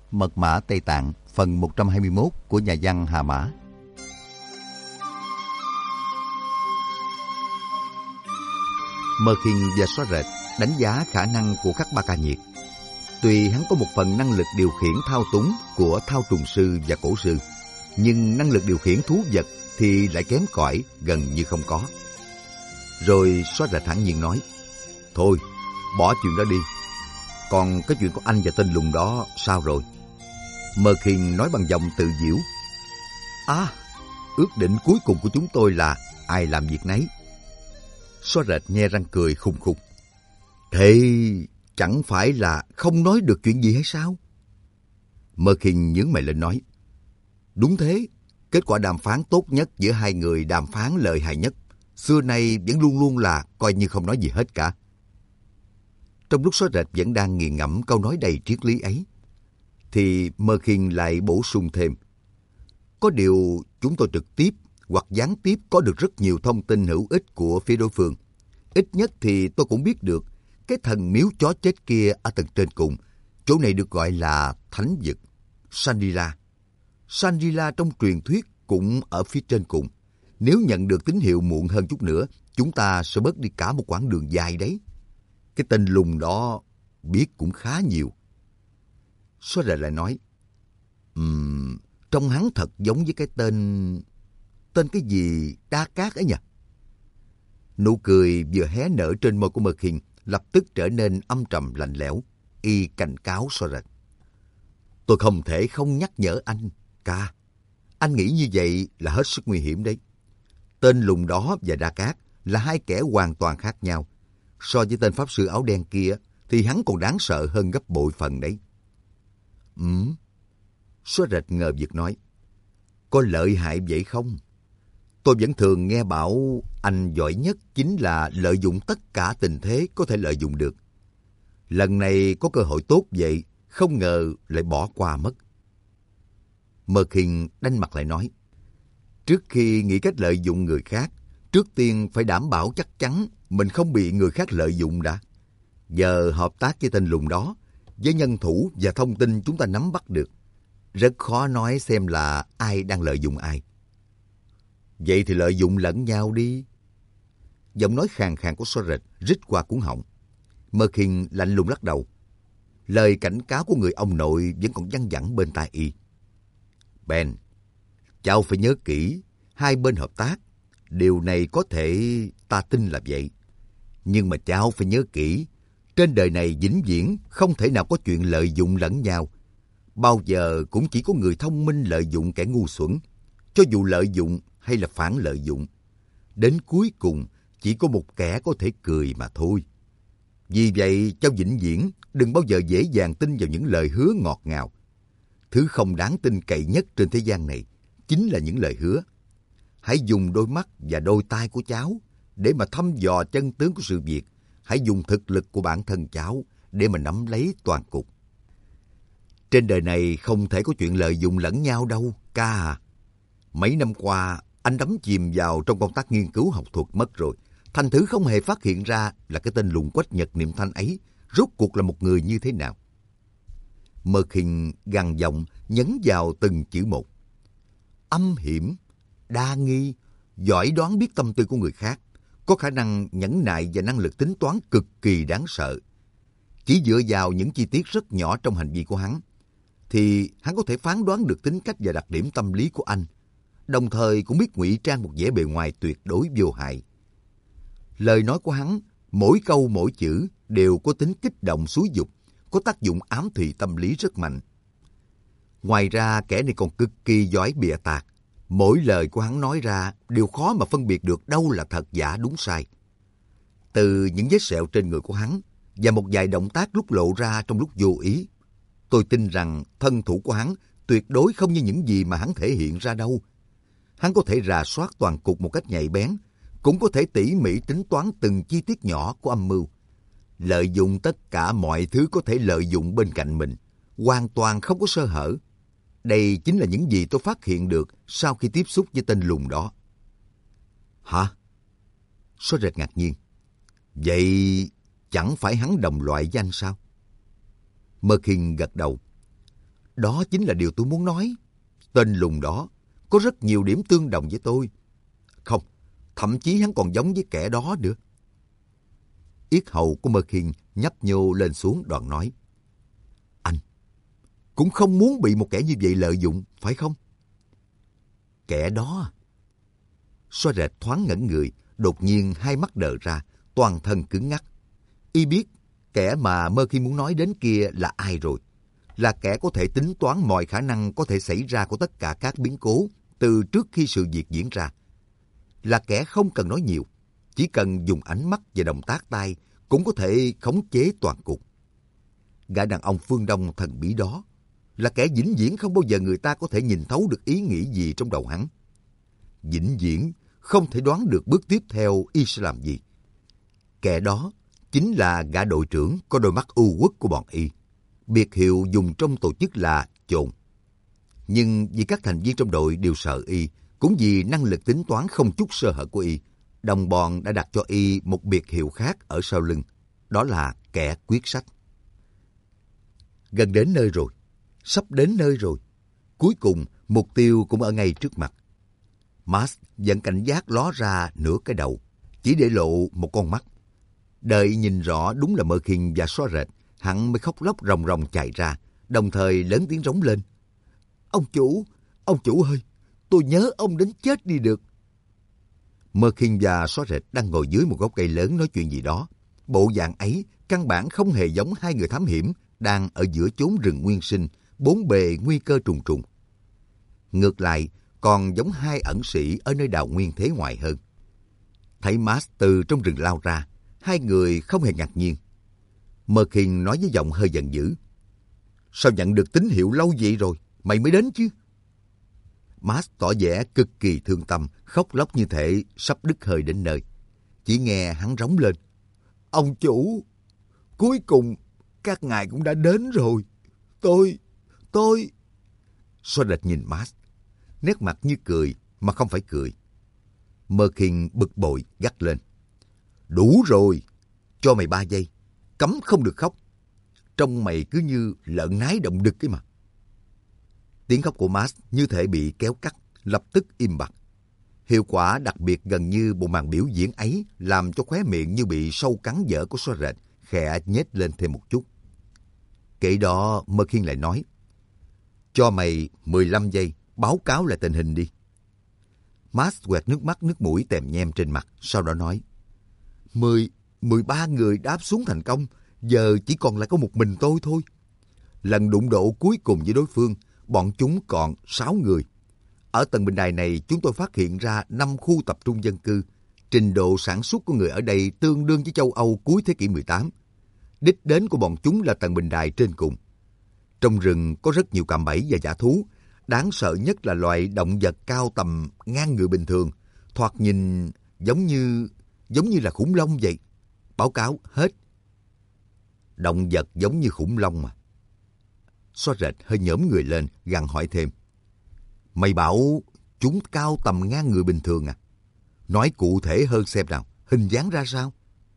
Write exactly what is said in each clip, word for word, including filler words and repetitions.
Mật mã Tây Tạng phần một trăm hai mươi mốt của nhà văn Hà Mã. Mơ Khiên và Xóa Rệt đánh giá khả năng của Khắc Ba Ca Nhiệt. Tuy hắn có một phần năng lực điều khiển thao túng của Thao Trùng Sư và Cổ Sư, nhưng năng lực điều khiển thú vật thì lại kém cỏi, gần như không có. Rồi Xóa Rệt thản nhiên nói, thôi, bỏ chuyện đó đi. Còn cái chuyện của anh và tên lùn đó sao rồi? Mơ Khiên nói bằng giọng tự giễu. À, ước định cuối cùng của chúng tôi là ai làm việc nấy. Xóa Rệt nhe răng cười khùng khùng. Thế chẳng phải là không nói được chuyện gì hay sao? Mơ Khiên nhướng mày lên nói. Đúng thế, kết quả đàm phán tốt nhất giữa hai người đàm phán lợi hại nhất, xưa nay vẫn luôn luôn là coi như không nói gì hết cả. Trong lúc Xóa Rệt vẫn đang nghiền ngẫm câu nói đầy triết lý ấy, thì Mơ Khiên lại bổ sung thêm. Có điều chúng tôi trực tiếp hoặc gián tiếp có được rất nhiều thông tin hữu ích của phía đối phương. Ít nhất thì tôi cũng biết được cái thần miếu chó chết kia ở tầng trên cùng, chỗ này được gọi là thánh vực, Shangri-La. Shangri-La trong truyền thuyết cũng ở phía trên cùng. Nếu nhận được tín hiệu muộn hơn chút nữa, chúng ta sẽ bớt đi cả một quãng đường dài đấy. Cái tên lùn đó biết cũng khá nhiều. Xóa Rệt lại nói, um, trông hắn thật giống với cái tên... Tên cái gì Đa Cát ấy nhỉ? Nụ cười vừa hé nở trên môi của Mơ Khiên lập tức trở nên âm trầm lạnh lẽo. Y cảnh cáo Xóa Rệt. Tôi không thể không nhắc nhở anh, ca. Anh nghĩ như vậy là hết sức nguy hiểm đấy. Tên lùn đó và Đa Cát là hai kẻ hoàn toàn khác nhau. So với tên pháp sư áo đen kia thì hắn còn đáng sợ hơn gấp bội phần đấy. Ừm. Xóa Rệt ngờ vực nói. Có lợi hại vậy không? Tôi vẫn thường nghe bảo anh giỏi nhất chính là lợi dụng tất cả tình thế có thể lợi dụng được. Lần này có cơ hội tốt vậy, không ngờ lại bỏ qua mất. Mơ Khiên đanh mặt lại nói. Trước khi nghĩ cách lợi dụng người khác, trước tiên phải đảm bảo chắc chắn mình không bị người khác lợi dụng đã. Giờ hợp tác với tên lùn đó, với nhân thủ và thông tin chúng ta nắm bắt được, rất khó nói xem là ai đang lợi dụng ai. Vậy thì lợi dụng lẫn nhau đi. Giọng nói khàn khàn của Xóa Rệt rít qua cuống họng. Mơ Khiên lạnh lùng lắc đầu. Lời cảnh cáo của người ông nội vẫn còn văng vẳng bên tai y. Ben, cháu phải nhớ kỹ, hai bên hợp tác. Điều này có thể ta tin là vậy. Nhưng mà cháu phải nhớ kỹ, trên đời này vĩnh viễn không thể nào có chuyện lợi dụng lẫn nhau. Bao giờ cũng chỉ có người thông minh lợi dụng kẻ ngu xuẩn. Cho dù lợi dụng hay là phản lợi dụng, đến cuối cùng chỉ có một kẻ có thể cười mà thôi. Vì vậy, cháu vĩnh viễn đừng bao giờ dễ dàng tin vào những lời hứa ngọt ngào. Thứ không đáng tin cậy nhất trên thế gian này chính là những lời hứa. Hãy dùng đôi mắt và đôi tai của cháu để mà thăm dò chân tướng của sự việc. Hãy dùng thực lực của bản thân cháu để mà nắm lấy toàn cục. Trên đời này không thể có chuyện lợi dụng lẫn nhau đâu, ca à. Mấy năm qua, anh đắm chìm vào trong công tác nghiên cứu học thuật mất rồi. Thành thử không hề phát hiện ra là cái tên lùn Quách Nhật Niệm Thanh ấy rốt cuộc là một người như thế nào. Mơ Khiên gằn giọng nhấn vào từng chữ một. Âm hiểm, đa nghi, giỏi đoán biết tâm tư của người khác, có khả năng nhẫn nại và năng lực tính toán cực kỳ đáng sợ. Chỉ dựa vào những chi tiết rất nhỏ trong hành vi của hắn, thì hắn có thể phán đoán được tính cách và đặc điểm tâm lý của anh, đồng thời cũng biết ngụy trang một vẻ bề ngoài tuyệt đối vô hại. Lời nói của hắn, mỗi câu mỗi chữ đều có tính kích động xúi dục, có tác dụng ám thị tâm lý rất mạnh. Ngoài ra, kẻ này còn cực kỳ giỏi bịa tạc. Mỗi lời của hắn nói ra đều khó mà phân biệt được đâu là thật giả đúng sai. Từ những vết sẹo trên người của hắn và một vài động tác lúc lộ ra trong lúc vô ý, tôi tin rằng thân thủ của hắn tuyệt đối không như những gì mà hắn thể hiện ra đâu. Hắn có thể rà soát toàn cục một cách nhạy bén, cũng có thể tỉ mỉ tính toán từng chi tiết nhỏ của âm mưu. Lợi dụng tất cả mọi thứ có thể lợi dụng bên cạnh mình, hoàn toàn không có sơ hở. Đây chính là những gì tôi phát hiện được sau khi tiếp xúc với tên lùn đó. Hả? Xóa Rệt ngạc nhiên. Vậy chẳng phải hắn đồng loại với anh sao? Mơ Khiên gật đầu. Đó chính là điều tôi muốn nói. Tên lùn đó có rất nhiều điểm tương đồng với tôi. Không, thậm chí hắn còn giống với kẻ đó nữa. Yết hầu của Merkin nhấp nhô lên xuống, đoạn nói: Anh cũng không muốn bị một kẻ như vậy lợi dụng, phải không? Kẻ đó... Xóa rệt thoáng ngẩn người, đột nhiên hai mắt đờ ra, toàn thân cứng ngắc. Y biết kẻ mà Merkin muốn nói đến kia là ai rồi. Là kẻ có thể tính toán mọi khả năng có thể xảy ra của tất cả các biến cố từ trước khi sự việc diễn ra. Là kẻ không cần nói nhiều, chỉ cần dùng ánh mắt và động tác tay cũng có thể khống chế toàn cục. Gã đàn ông phương Đông thần bí đó là kẻ vĩnh viễn không bao giờ người ta có thể nhìn thấu được ý nghĩ gì trong đầu hắn. Vĩnh viễn không thể đoán được bước tiếp theo y sẽ làm gì. Kẻ đó chính là gã đội trưởng có đôi mắt u uất của bọn y. Biệt hiệu dùng trong tổ chức là Chồn. Nhưng vì các thành viên trong đội đều sợ y, cũng vì năng lực tính toán không chút sơ hở của y, đồng bọn đã đặt cho y một biệt hiệu khác ở sau lưng, đó là kẻ quyết sách. Gần đến nơi rồi, sắp đến nơi rồi. Cuối cùng, mục tiêu cũng ở ngay trước mặt. Max vẫn cảnh giác ló ra nửa cái đầu, chỉ để lộ một con mắt. Đợi nhìn rõ đúng là Merkin và xóa rệt, hắn mới khóc lóc ròng ròng chạy ra, đồng thời lớn tiếng rống lên: Ông chủ, ông chủ ơi, tôi nhớ ông đến chết đi được. Merkin và xóa rệt đang ngồi dưới một gốc cây lớn nói chuyện gì đó. Bộ dạng ấy căn bản không hề giống hai người thám hiểm đang ở giữa chốn rừng nguyên sinh, bốn bề nguy cơ trùng trùng. Ngược lại, còn giống hai ẩn sĩ ở nơi đào nguyên thế ngoại hơn. Thấy Max từ trong rừng lao ra, hai người không hề ngạc nhiên. Merkin nói với giọng hơi giận dữ: Sao nhận được tín hiệu lâu vậy rồi, mày mới đến chứ? Max tỏ vẻ cực kỳ thương tâm, khóc lóc như thể sắp đứt hơi đến nơi. Chỉ nghe hắn rống lên: Ông chủ, cuối cùng các ngài cũng đã đến rồi. Tôi, tôi... Xóa đệt nhìn Max, nét mặt như cười mà không phải cười. Merkin bực bội gắt lên: Đủ rồi, cho mày ba giây, cấm không được khóc. Trông mày cứ như lợn nái động đực ấy mà. Tiếng khóc của Max như thể bị kéo cắt, lập tức im bặt. Hiệu quả đặc biệt gần như bộ màn biểu diễn ấy làm cho khóe miệng như bị sâu cắn dở của xóa rệt khẽ nhếch lên thêm một chút. Kể đó Merkin lại nói: Cho mày mười lăm giây, báo cáo lại tình hình đi. Max quẹt nước mắt nước mũi tèm nhem trên mặt, sau đó nói: Mười, mười ba người đáp xuống thành công, giờ chỉ còn lại có một mình tôi thôi. Lần đụng độ cuối cùng với đối phương, bọn chúng còn sáu người. Ở tầng bình đài này, chúng tôi phát hiện ra năm khu tập trung dân cư. Trình độ sản xuất của người ở đây tương đương với châu Âu cuối thế kỷ mười tám. Đích đến của bọn chúng là tầng bình đài trên cùng. Trong rừng có rất nhiều cạm bẫy và dã thú. Đáng sợ nhất là loại động vật cao tầm ngang người bình thường, thoạt nhìn giống như giống như là khủng long vậy. Báo cáo hết. Động vật giống như khủng long mà. Xóa rệt hơi nhổm người lên, gằn hỏi thêm: Mày bảo chúng cao tầm ngang người bình thường à? Nói cụ thể hơn xem nào, hình dáng ra sao?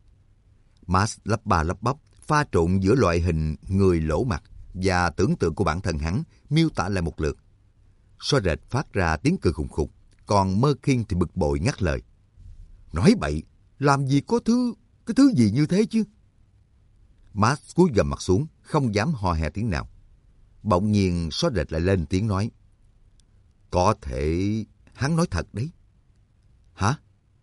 Max lắp ba lắp bắp, pha trộn giữa loại hình người lỗ mặt và tưởng tượng của bản thân hắn, miêu tả lại một lượt. Xóa rệt phát ra tiếng cười khùng khục, còn Merkin thì bực bội ngắt lời: Nói bậy, làm gì có thứ, cái thứ gì như thế chứ? Max cúi gằm mặt xuống, không dám hò hè tiếng nào. Bỗng nhiên xóa rệt lại lên tiếng nói: Có thể hắn nói thật đấy. Hả?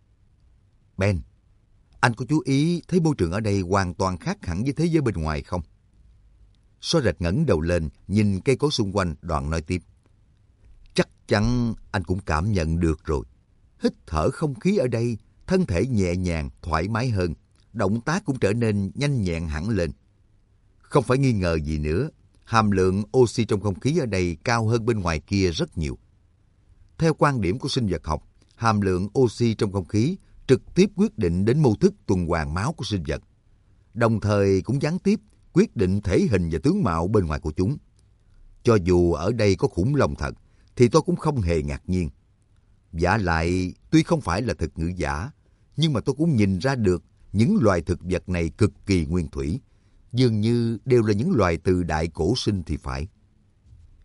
Ben, anh có chú ý thấy môi trường ở đây hoàn toàn khác hẳn với thế giới bên ngoài không? Xóa rệt ngẩng đầu lên, nhìn cây cối xung quanh, đoạn nói tiếp: Chắc chắn anh cũng cảm nhận được rồi. Hít thở không khí ở đây, thân thể nhẹ nhàng, thoải mái hơn. Động tác cũng trở nên nhanh nhẹn hẳn lên. Không phải nghi ngờ gì nữa, hàm lượng oxy trong không khí ở đây cao hơn bên ngoài kia rất nhiều. Theo quan điểm của sinh vật học, hàm lượng oxy trong không khí trực tiếp quyết định đến mô thức tuần hoàn máu của sinh vật, đồng thời cũng gián tiếp quyết định thể hình và tướng mạo bên ngoài của chúng. Cho dù ở đây có khủng long thật, thì tôi cũng không hề ngạc nhiên. Vả lại, tuy không phải là thực ngữ giả, nhưng mà tôi cũng nhìn ra được những loài thực vật này cực kỳ nguyên thủy, dường như đều là những loài từ đại cổ sinh thì phải.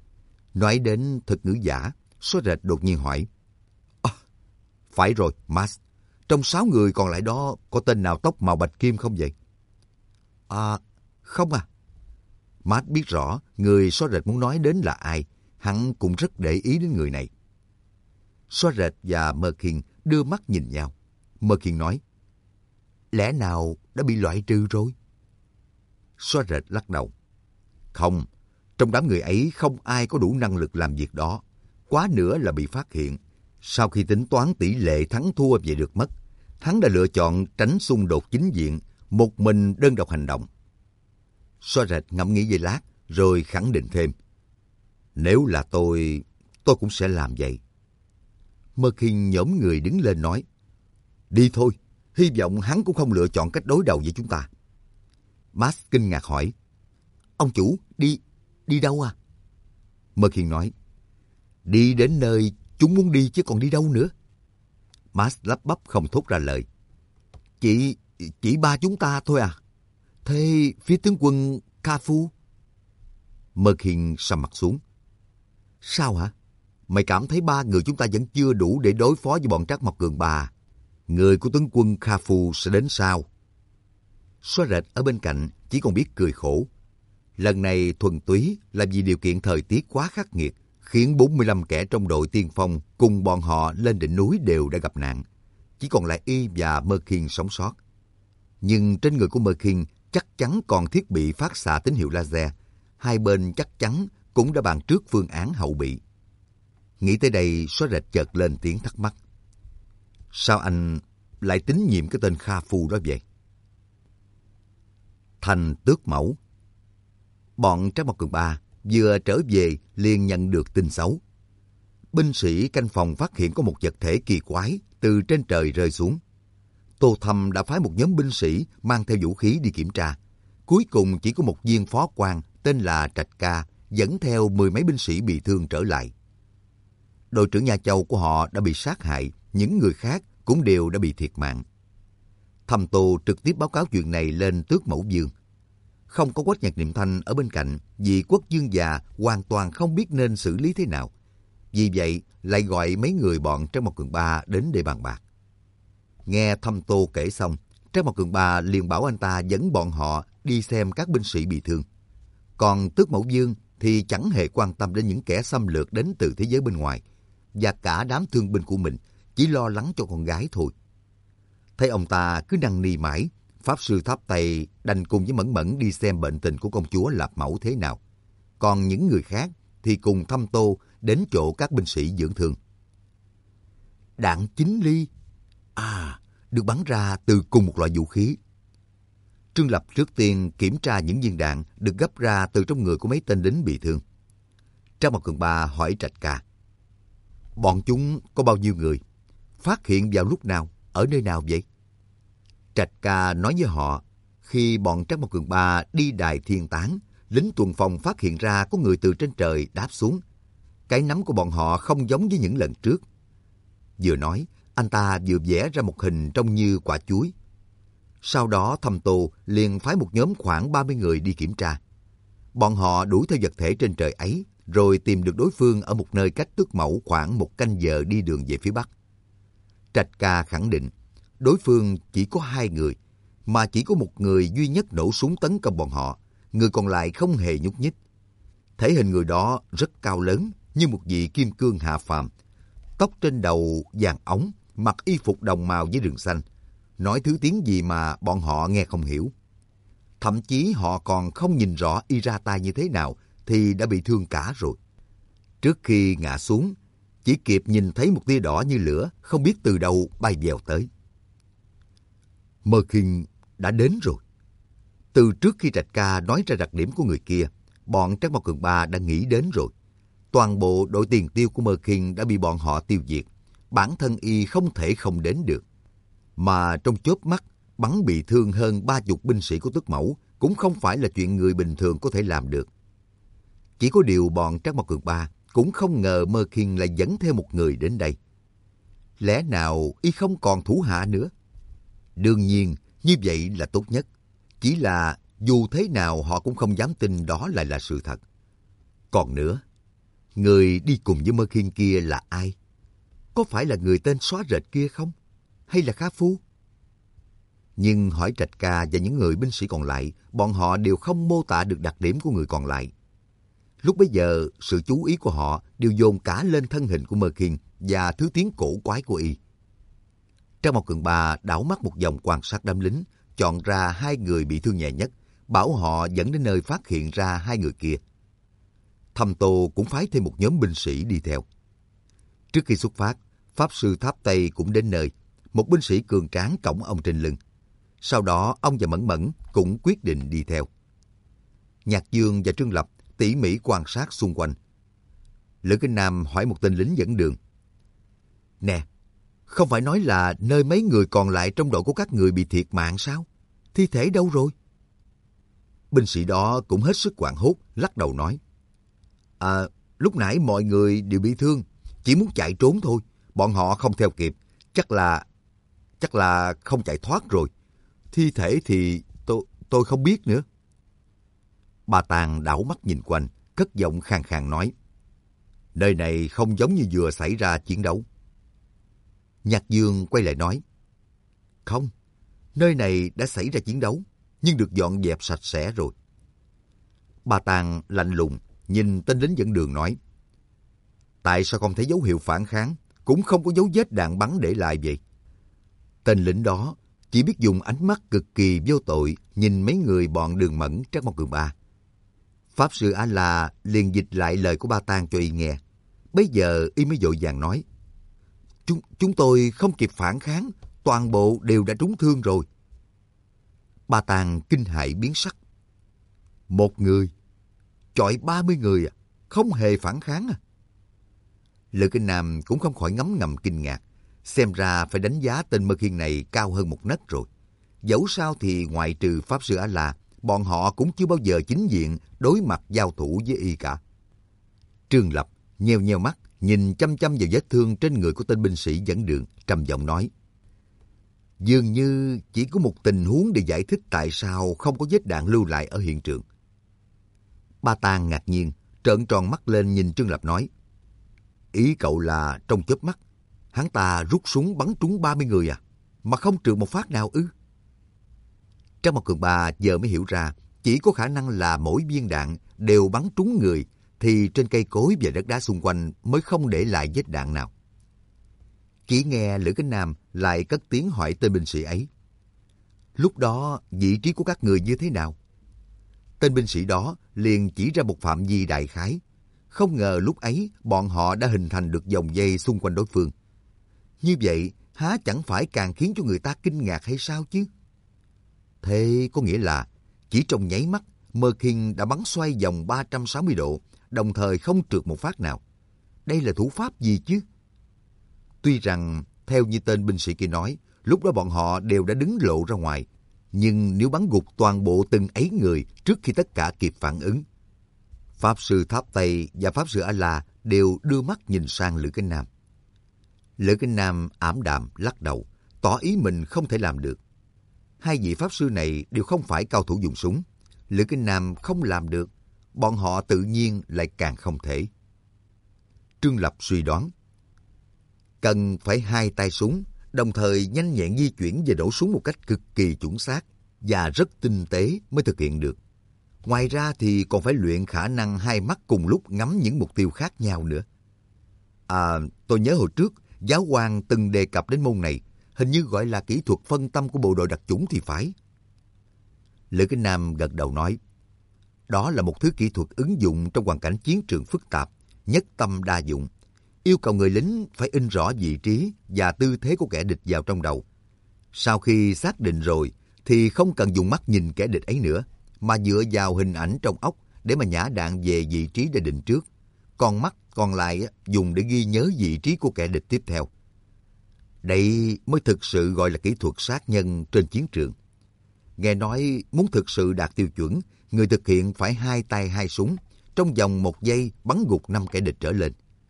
Nói đến thuật ngữ giả, Xóa Rệt đột nhiên hỏi. À, phải rồi, Max. Trong sáu người còn lại đó có tên nào tóc màu bạch kim không vậy? À, không à. Max biết rõ người Xóa Rệt muốn nói đến là ai. Hắn cũng rất để ý đến người này. Xóa Rệt và Merkin đưa mắt nhìn nhau. Merkin nói. Lẽ nào đã bị loại trừ rồi? Xóa Rệt lắc đầu. Không, trong đám người ấy không ai có đủ năng lực làm việc đó. Quá nữa là bị phát hiện. Sau khi tính toán tỷ lệ thắng thua về được mất, hắn đã lựa chọn tránh xung đột chính diện, một mình đơn độc hành động. Xóa Rệt ngẫm nghĩ giây lát, rồi khẳng định thêm. Nếu là tôi, tôi cũng sẽ làm vậy. Merkin nhổm người đứng lên nói. Đi thôi, hy vọng hắn cũng không lựa chọn cách đối đầu với chúng ta. Max kinh ngạc hỏi. Ông chủ, đi, đi đâu à? Merkin nói. Đi đến nơi chúng muốn đi chứ còn đi đâu nữa. Max lắp bắp không thốt ra lời. Chỉ, chỉ ba chúng ta thôi à? Thế phía tướng quân Kafur? Merkin sầm mặt xuống. Sao hả? Mày cảm thấy ba người chúng ta vẫn chưa đủ để đối phó với bọn Trác Mộc Cường Ba. Người của tướng quân Kafur sẽ đến sau. Xóa Rệt ở bên cạnh chỉ còn biết cười khổ. Lần này thuần túy là vì điều kiện thời tiết quá khắc nghiệt, khiến bốn mươi lăm kẻ trong đội tiên phong cùng bọn họ lên đỉnh núi đều đã gặp nạn. Chỉ còn lại y và Merkin sống sót. Nhưng trên người của Merkin chắc chắn còn thiết bị phát xạ tín hiệu laser. Hai bên chắc chắn cũng đã bàn trước phương án hậu bị. Nghĩ tới đây, Xóa Rệt chợt lên tiếng thắc mắc. Sao anh lại tín nhiệm cái tên Kafur đó vậy? Thành Tước Mẫu. Bọn Trác Mộc Cường Ba vừa trở về liền nhận được tin xấu. Binh sĩ canh phòng phát hiện có một vật thể kỳ quái từ trên trời rơi xuống. Tô Thâm đã phái một nhóm binh sĩ mang theo vũ khí đi kiểm tra. Cuối cùng chỉ có một viên phó quan tên là Trạch Ca dẫn theo mười mấy binh sĩ bị thương trở lại. Đội trưởng Nha Châu của họ đã bị sát hại, những người khác cũng đều đã bị thiệt mạng. Thâm Tô trực tiếp báo cáo chuyện này lên Tước Mẫu Dương. Không có Quách Nhật Niệm Thanh ở bên cạnh, vì Quốc vương già hoàn toàn không biết nên xử lý thế nào. Vì vậy, lại gọi mấy người bọn Trác Mộc Cường Ba đến để bàn bạc. Nghe Thâm Tô kể xong, Trác Mộc Cường Ba liền bảo anh ta dẫn bọn họ đi xem các binh sĩ bị thương. Còn Tước Mẫu Dương thì chẳng hề quan tâm đến những kẻ xâm lược đến từ thế giới bên ngoài, và cả đám thương binh của mình chỉ lo lắng cho con gái thôi. Thấy ông ta cứ năn nỉ mãi, Pháp Sư Tháp Tây đành cùng với Mẫn Mẫn đi xem bệnh tình của công chúa Lạp Mẫu thế nào. Còn những người khác thì cùng Thâm Tô đến chỗ các binh sĩ dưỡng thương. Đạn chính ly. À, được bắn ra từ cùng một loại vũ khí. Trương Lập trước tiên kiểm tra những viên đạn được gấp ra từ trong người của mấy tên lính bị thương. Trác Mộc Cường Ba hỏi Trạch Ca. Bọn chúng có bao nhiêu người? Phát hiện vào lúc nào? Ở nơi nào vậy? Trạch Ca nói với họ, khi bọn Trác Mộc Cường Ba đi đài thiên tán, lính tuần phòng phát hiện ra có người từ trên trời đáp xuống. Cái nắm của bọn họ không giống với những lần trước. Vừa nói, anh ta vừa vẽ ra một hình trông như quả chuối. Sau đó Thâm Tô liền phái một nhóm khoảng ba mươi người đi kiểm tra. Bọn họ đuổi theo vật thể trên trời ấy, rồi tìm được đối phương ở một nơi cách Tước Mẫu khoảng một canh giờ đi đường về phía bắc. Trạch Ca khẳng định, đối phương chỉ có hai người, mà chỉ có một người duy nhất nổ súng tấn công bọn họ, người còn lại không hề nhúc nhích. Thể hình người đó rất cao lớn, như một vị kim cương hạ phàm. Tóc trên đầu vàng óng, mặc y phục đồng màu với đường xanh. Nói thứ tiếng gì mà bọn họ nghe không hiểu. Thậm chí họ còn không nhìn rõ y ra tay như thế nào thì đã bị thương cả rồi. Trước khi ngã xuống, chỉ kịp nhìn thấy một tia đỏ như lửa, không biết từ đâu bay vèo tới. Merkin đã đến rồi. Từ trước khi Trạch Ca nói ra đặc điểm của người kia, bọn Trác Mộc Cường Ba đã nghĩ đến rồi. Toàn bộ đội tiền tiêu của Merkin đã bị bọn họ tiêu diệt. Bản thân y không thể không đến được. Mà trong chớp mắt, bắn bị thương hơn ba chục binh sĩ của Tước Mẫu cũng không phải là chuyện người bình thường có thể làm được. Chỉ có điều bọn Trác Mộc Cường Ba cũng không ngờ Merkin lại dẫn theo một người đến đây. Lẽ nào y không còn thủ hạ nữa? Đương nhiên, như vậy là tốt nhất. Chỉ là dù thế nào họ cũng không dám tin đó lại là sự thật. Còn nữa, Người đi cùng với Mơ Khiên kia là ai? Có phải là người tên xóa rệt kia không? Hay là Kha Phu? Nhưng hỏi Trạch Ca và những người binh sĩ còn lại, bọn họ đều không mô tả được đặc điểm của người còn lại. Lúc bấy giờ, sự chú ý của họ đều dồn cả lên thân hình của Mơ Khiên và thứ tiếng cổ quái của y. Trang Mộc Cường Ba đảo mắt một vòng quan sát đám lính, chọn ra hai người bị thương nhẹ nhất, bảo họ dẫn đến nơi phát hiện ra hai người kia. Thâm Tô cũng phái thêm một nhóm binh sĩ đi theo. Trước khi xuất phát, Pháp Sư Tháp Tây cũng đến nơi. Một binh sĩ cường tráng cõng ông trên lưng. Sau đó ông và Mẫn Mẫn cũng quyết định đi theo. Nhạc Dương và Trương Lập tỉ mỉ quan sát xung quanh. Lữ Kinh Nam hỏi một tên lính dẫn đường. Nè, không phải nói là nơi mấy người còn lại trong đội của các người bị thiệt mạng sao? Thi thể đâu rồi? Binh sĩ đó cũng hết sức hoảng hốt, lắc đầu nói. À, lúc nãy mọi người đều bị thương, chỉ muốn chạy trốn thôi. Bọn họ không theo kịp, chắc là... chắc là không chạy thoát rồi. Thi thể thì tôi, tôi không biết nữa. Ba Tàng đảo mắt nhìn quanh, cất giọng khàn khàn nói. Nơi này không giống như vừa xảy ra chiến đấu. Nhạc Dương quay lại nói. Không, nơi này đã xảy ra chiến đấu, nhưng được dọn dẹp sạch sẽ rồi. Ba Tàng lạnh lùng, nhìn tên lính dẫn đường nói. Tại sao không thấy dấu hiệu phản kháng, cũng không có dấu vết đạn bắn để lại vậy? Tên lính đó chỉ biết dùng ánh mắt cực kỳ vô tội nhìn mấy người bọn Đường Mẫn, Trác Mộc Cường Ba. Pháp Sư A-la liền dịch lại lời của Ba Tàng cho y nghe. Bây giờ y mới vội vàng nói. Chúng, chúng tôi không kịp phản kháng, toàn bộ đều đã trúng thương rồi. Ba Tàng kinh hãi biến sắc. Một người, chọi ba mươi người à, không hề phản kháng à? Lữ Kinh Nam cũng không khỏi ngấm ngầm kinh ngạc. Xem ra phải đánh giá tên Mơ Khiên này cao hơn một nấc rồi. Dẫu sao thì ngoại trừ Pháp Sư A-la, bọn họ cũng chưa bao giờ chính diện đối mặt giao thủ với y cả. Trương Lập nheo nheo mắt, nhìn chăm chăm vào vết thương trên người của tên binh sĩ dẫn đường, trầm giọng nói. Dường như chỉ có một tình huống để giải thích tại sao không có vết đạn lưu lại ở hiện trường. Ba Tàng ngạc nhiên, trợn tròn mắt lên nhìn Trương Lập nói. Ý cậu là trong chớp mắt, hắn ta rút súng bắn trúng ba mươi người à, mà không trừ một phát nào ư? Trác Mộc Cường Ba giờ mới hiểu ra, chỉ có khả năng là mỗi viên đạn đều bắn trúng người, thì trên cây cối và đất đá xung quanh mới không để lại vết đạn nào. Chỉ nghe Lữ Kính Nam lại cất tiếng hỏi tên binh sĩ ấy. Lúc đó vị trí của các người như thế nào? Tên binh sĩ đó liền chỉ ra một phạm vi đại khái. Không ngờ lúc ấy bọn họ đã hình thành được vòng dây xung quanh đối phương. Như vậy há chẳng phải càng khiến cho người ta kinh ngạc hay sao chứ? Thế có nghĩa là chỉ trong nháy mắt Mơ Khiên đã bắn xoay vòng ba trăm sáu mươi độ, đồng thời không trượt một phát nào. Đây là thủ pháp gì chứ? Tuy rằng, theo như tên binh sĩ kia nói, lúc đó bọn họ đều đã đứng lộ ra ngoài, nhưng nếu bắn gục toàn bộ từng ấy người trước khi tất cả kịp phản ứng. Pháp Sư Tháp Tây và Pháp Sư A-la đều đưa mắt nhìn sang Lữ Kính Nam. Lữ Kính Nam ảm đạm lắc đầu, tỏ ý mình không thể làm được. Hai vị Pháp Sư này đều không phải cao thủ dùng súng. Lữ Kính Nam không làm được, bọn họ tự nhiên lại càng không thể. Trương Lập suy đoán. Cần phải hai tay súng, đồng thời nhanh nhẹn di chuyển và nổ súng một cách cực kỳ chuẩn xác và rất tinh tế mới thực hiện được. Ngoài ra thì còn phải luyện khả năng hai mắt cùng lúc ngắm những mục tiêu khác nhau nữa. À, tôi nhớ hồi trước, giáo hoàng từng đề cập đến môn này, hình như gọi là kỹ thuật phân tâm của bộ đội đặc chủng thì phải. Lữ Kính Nam gật đầu nói, đó là một thứ kỹ thuật ứng dụng trong hoàn cảnh chiến trường phức tạp, nhất tâm đa dụng, yêu cầu người lính phải in rõ vị trí và tư thế của kẻ địch vào trong đầu. Sau khi xác định rồi thì không cần dùng mắt nhìn kẻ địch ấy nữa, mà dựa vào hình ảnh trong óc để mà nhả đạn về vị trí đã định trước. Còn mắt còn lại dùng để ghi nhớ vị trí của kẻ địch tiếp theo. Đây mới thực sự gọi là kỹ thuật sát nhân trên chiến trường. Nghe nói muốn thực sự đạt tiêu chuẩn, người thực hiện phải hai tay hai súng, trong vòng một giây bắn gục năm kẻ địch trở lên.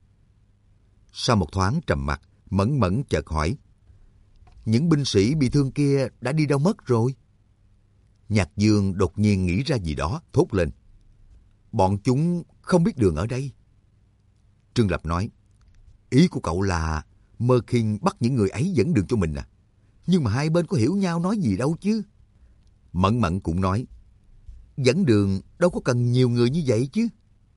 Sau một thoáng trầm mặc, Mẫn Mẫn chợt hỏi, những binh sĩ bị thương kia đã đi đâu mất rồi? Nhạc Dương đột nhiên nghĩ ra gì đó, thốt lên, bọn chúng không biết đường ở đây. Trương Lập nói, ý của cậu là Mơ Khiên bắt những người ấy dẫn đường cho mình à? Nhưng mà hai bên có hiểu nhau nói gì đâu chứ. Mẫn Mẫn cũng nói, dẫn đường đâu có cần nhiều người như vậy chứ.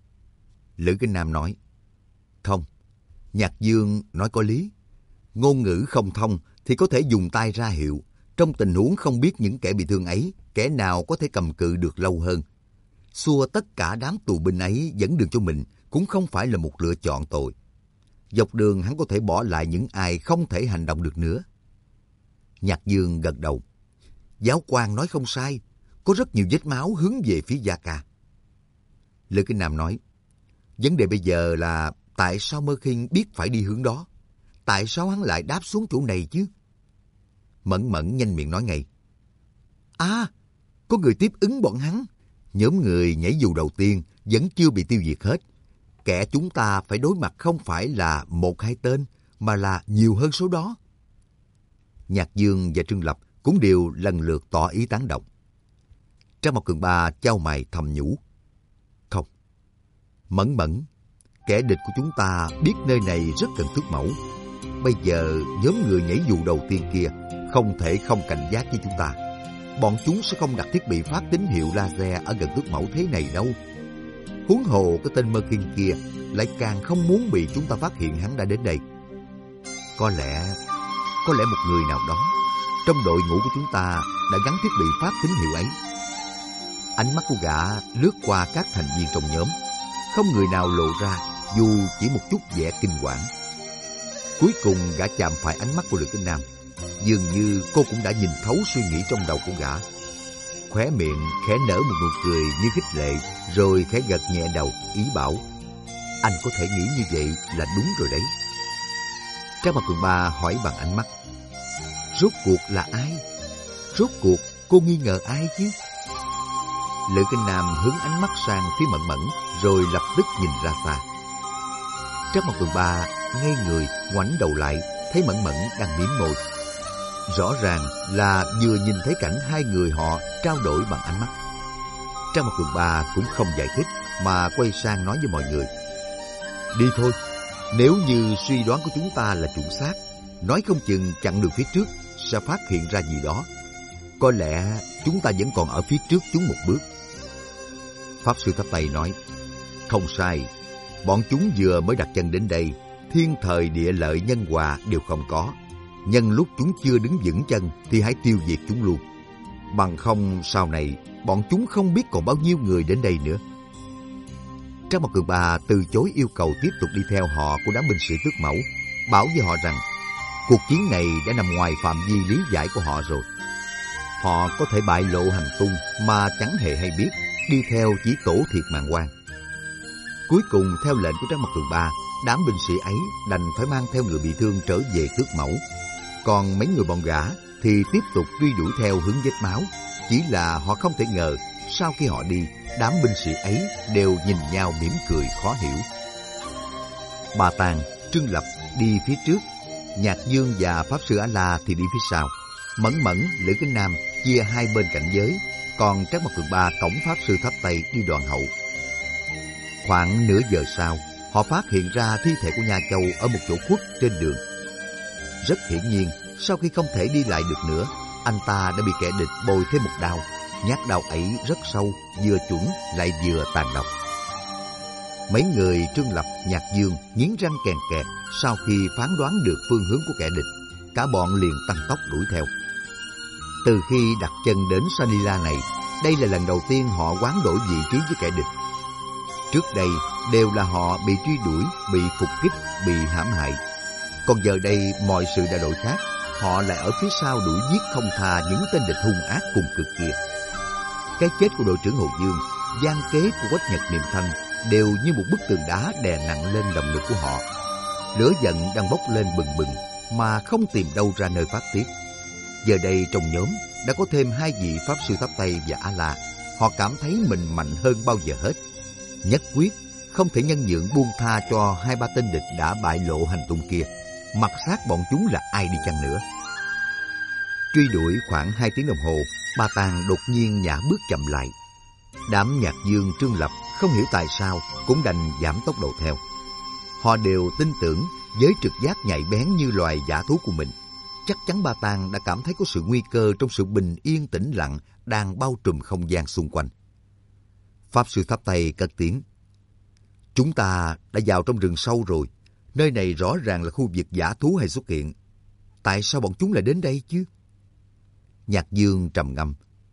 Lữ Kinh Nam nói, không, Nhạc Dương nói có lý. Ngôn ngữ không thông thì có thể dùng tay ra hiệu. Trong tình huống không biết những kẻ bị thương ấy, kẻ nào có thể cầm cự được lâu hơn. Xua tất cả đám tù binh ấy dẫn đường cho mình cũng không phải là một lựa chọn tồi. Dọc đường hắn có thể bỏ lại những ai không thể hành động được nữa. Nhạc Dương gật đầu. Giáo quan nói không sai, có rất nhiều vết máu hướng về phía Gia Ca. Lữ Kinh Nam nói, vấn đề bây giờ là tại sao Mơ Khiên biết phải đi hướng đó? Tại sao hắn lại đáp xuống chỗ này chứ? Mẫn Mẫn nhanh miệng nói ngay, à, có người tiếp ứng bọn hắn. Nhóm người nhảy dù đầu tiên vẫn chưa bị tiêu diệt hết. Kẻ chúng ta phải đối mặt không phải là một hai tên, mà là nhiều hơn số đó. Nhạc Dương và Trương Lập cũng đều lần lượt tỏ ý tán đồng. Trang Mộc Cường Ba chau mày thầm nhủ, không, Mẫn Mẫn, kẻ địch của chúng ta biết nơi này rất cần tước mẫu. Bây giờ nhóm người nhảy dù đầu tiên kia không thể không cảnh giác với chúng ta. Bọn chúng sẽ không đặt thiết bị phát tín hiệu laser ở gần tước mẫu thế này đâu. Huống hồ cái tên Mơ Khiên kia lại càng không muốn bị chúng ta phát hiện hắn đã đến đây. Có lẽ, có lẽ một người nào đó trong đội ngũ của chúng ta đã gắn thiết bị phát tín hiệu ấy. Ánh mắt của gã lướt qua các thành viên trong nhóm, không người nào lộ ra dù chỉ một chút vẻ kinh quản. Cuối cùng gã chạm phải ánh mắt của Lữ Kinh Nam. Dường như cô cũng đã nhìn thấu suy nghĩ trong đầu của gã. Khóe miệng khẽ nở một nụ cười như khích lệ, rồi khẽ gật nhẹ đầu, ý bảo, anh có thể nghĩ như vậy là đúng rồi đấy. Trang Mộc Cường Ba hỏi bằng ánh mắt, rốt cuộc là ai? Rốt cuộc cô nghi ngờ ai chứ? Lữ Kinh Nam hướng ánh mắt sang phía Mẫn Mẫn, rồi lập tức nhìn ra xa. Trang Mộc Cường Ba ngây người, ngoảnh đầu lại, thấy Mẫn Mẫn đang mím môi. Rõ ràng là vừa nhìn thấy cảnh hai người họ trao đổi bằng ánh mắt. Trang Mộc Cường Ba cũng không giải thích, mà quay sang nói với mọi người, đi thôi, nếu như suy đoán của chúng ta là chuẩn xác, nói không chừng chặn đường phía trước sẽ phát hiện ra gì đó. Có lẽ chúng ta vẫn còn ở phía trước chúng một bước. Pháp Sư Tháp Tây nói, không sai, bọn chúng vừa mới đặt chân đến đây, thiên thời địa lợi nhân hòa đều không có. Nhân lúc chúng chưa đứng vững chân thì hãy tiêu diệt chúng luôn. Bằng không sau này bọn chúng không biết còn bao nhiêu người đến đây nữa. Trang Mộc Cường Ba từ chối yêu cầu tiếp tục đi theo họ của đám binh sĩ tước mẫu, bảo với họ rằng cuộc chiến này đã nằm ngoài phạm vi lý giải của họ rồi. Họ có thể bại lộ hành tung mà chẳng hề hay biết, đi theo chỉ tổ thiệt mạng quan. Cuối cùng theo lệnh của Trang Mộc Cường Ba, đám binh sĩ ấy đành phải mang theo người bị thương trở về tước mẫu. Còn mấy người bọn gã thì tiếp tục truy đuổi theo hướng vết máu. Chỉ là họ không thể ngờ, sau khi họ đi, đám binh sĩ ấy đều nhìn nhau mỉm cười khó hiểu. Bà Tàng, Trương Lập đi phía trước, Nhạc Dương và Pháp Sư A-La thì đi phía sau. Mẫn Mẫn, Lữ Kinh Nam chia hai bên cảnh giới, còn Trác Mộc Cường Ba cõng Pháp Sư Tháp Tây đi đoàn hậu. Khoảng nửa giờ sau, họ phát hiện ra thi thể của Nha Châu ở một chỗ khuất trên đường. Rất hiển nhiên, sau khi không thể đi lại được nữa, anh ta đã bị kẻ địch bồi thêm một đao. Nhát đao ấy rất sâu, vừa chuẩn lại vừa tàn độc. Mấy người Trương Lập, Nhạc Dương nghiến răng kèn kẹt sau khi phán đoán được phương hướng của kẻ địch. Cả bọn liền tăng tốc đuổi theo. Từ khi đặt chân đến Sanila này, đây là lần đầu tiên họ hoán đổi vị trí với kẻ địch. Trước đây đều là họ bị truy đuổi, bị phục kích, bị hãm hại. Còn giờ đây mọi sự đã đổi khác, họ lại ở phía sau đuổi giết không tha những tên địch hung ác cùng cực kia. Cái chết của đội trưởng Hồ Dương, gian kế của Quách Nhật Niệm Thanh đều như một bức tường đá đè nặng lên động lực của họ. Lửa giận đang bốc lên bừng bừng mà không tìm đâu ra nơi phát tiết. Giờ đây trong nhóm đã có thêm hai vị Pháp Sư Tháp Tây và A-La. Họ cảm thấy mình mạnh hơn bao giờ hết. Nhất quyết không thể nhân nhượng buông tha cho hai ba tên địch đã bại lộ hành tung kia, mặc xác bọn chúng là ai đi chăng nữa. Truy đuổi khoảng hai tiếng đồng hồ, Ba Tàng đột nhiên nhả bước chậm lại. Đám Nhạc Dương, Trương Lập không hiểu tại sao cũng đành giảm tốc độ theo. Họ đều tin tưởng với trực giác nhạy bén như loài dã thú của mình. Chắc chắn Ba Tang đã cảm thấy có sự nguy cơ trong sự bình yên tĩnh lặng đang bao trùm không gian xung quanh. Pháp sư thắp tay cất tiếng. Chúng ta đã vào trong rừng sâu rồi. Nơi này rõ ràng là khu vực dã thú hay xuất hiện. Tại sao bọn chúng lại đến đây chứ? Nhạc Dương trầm ngâm.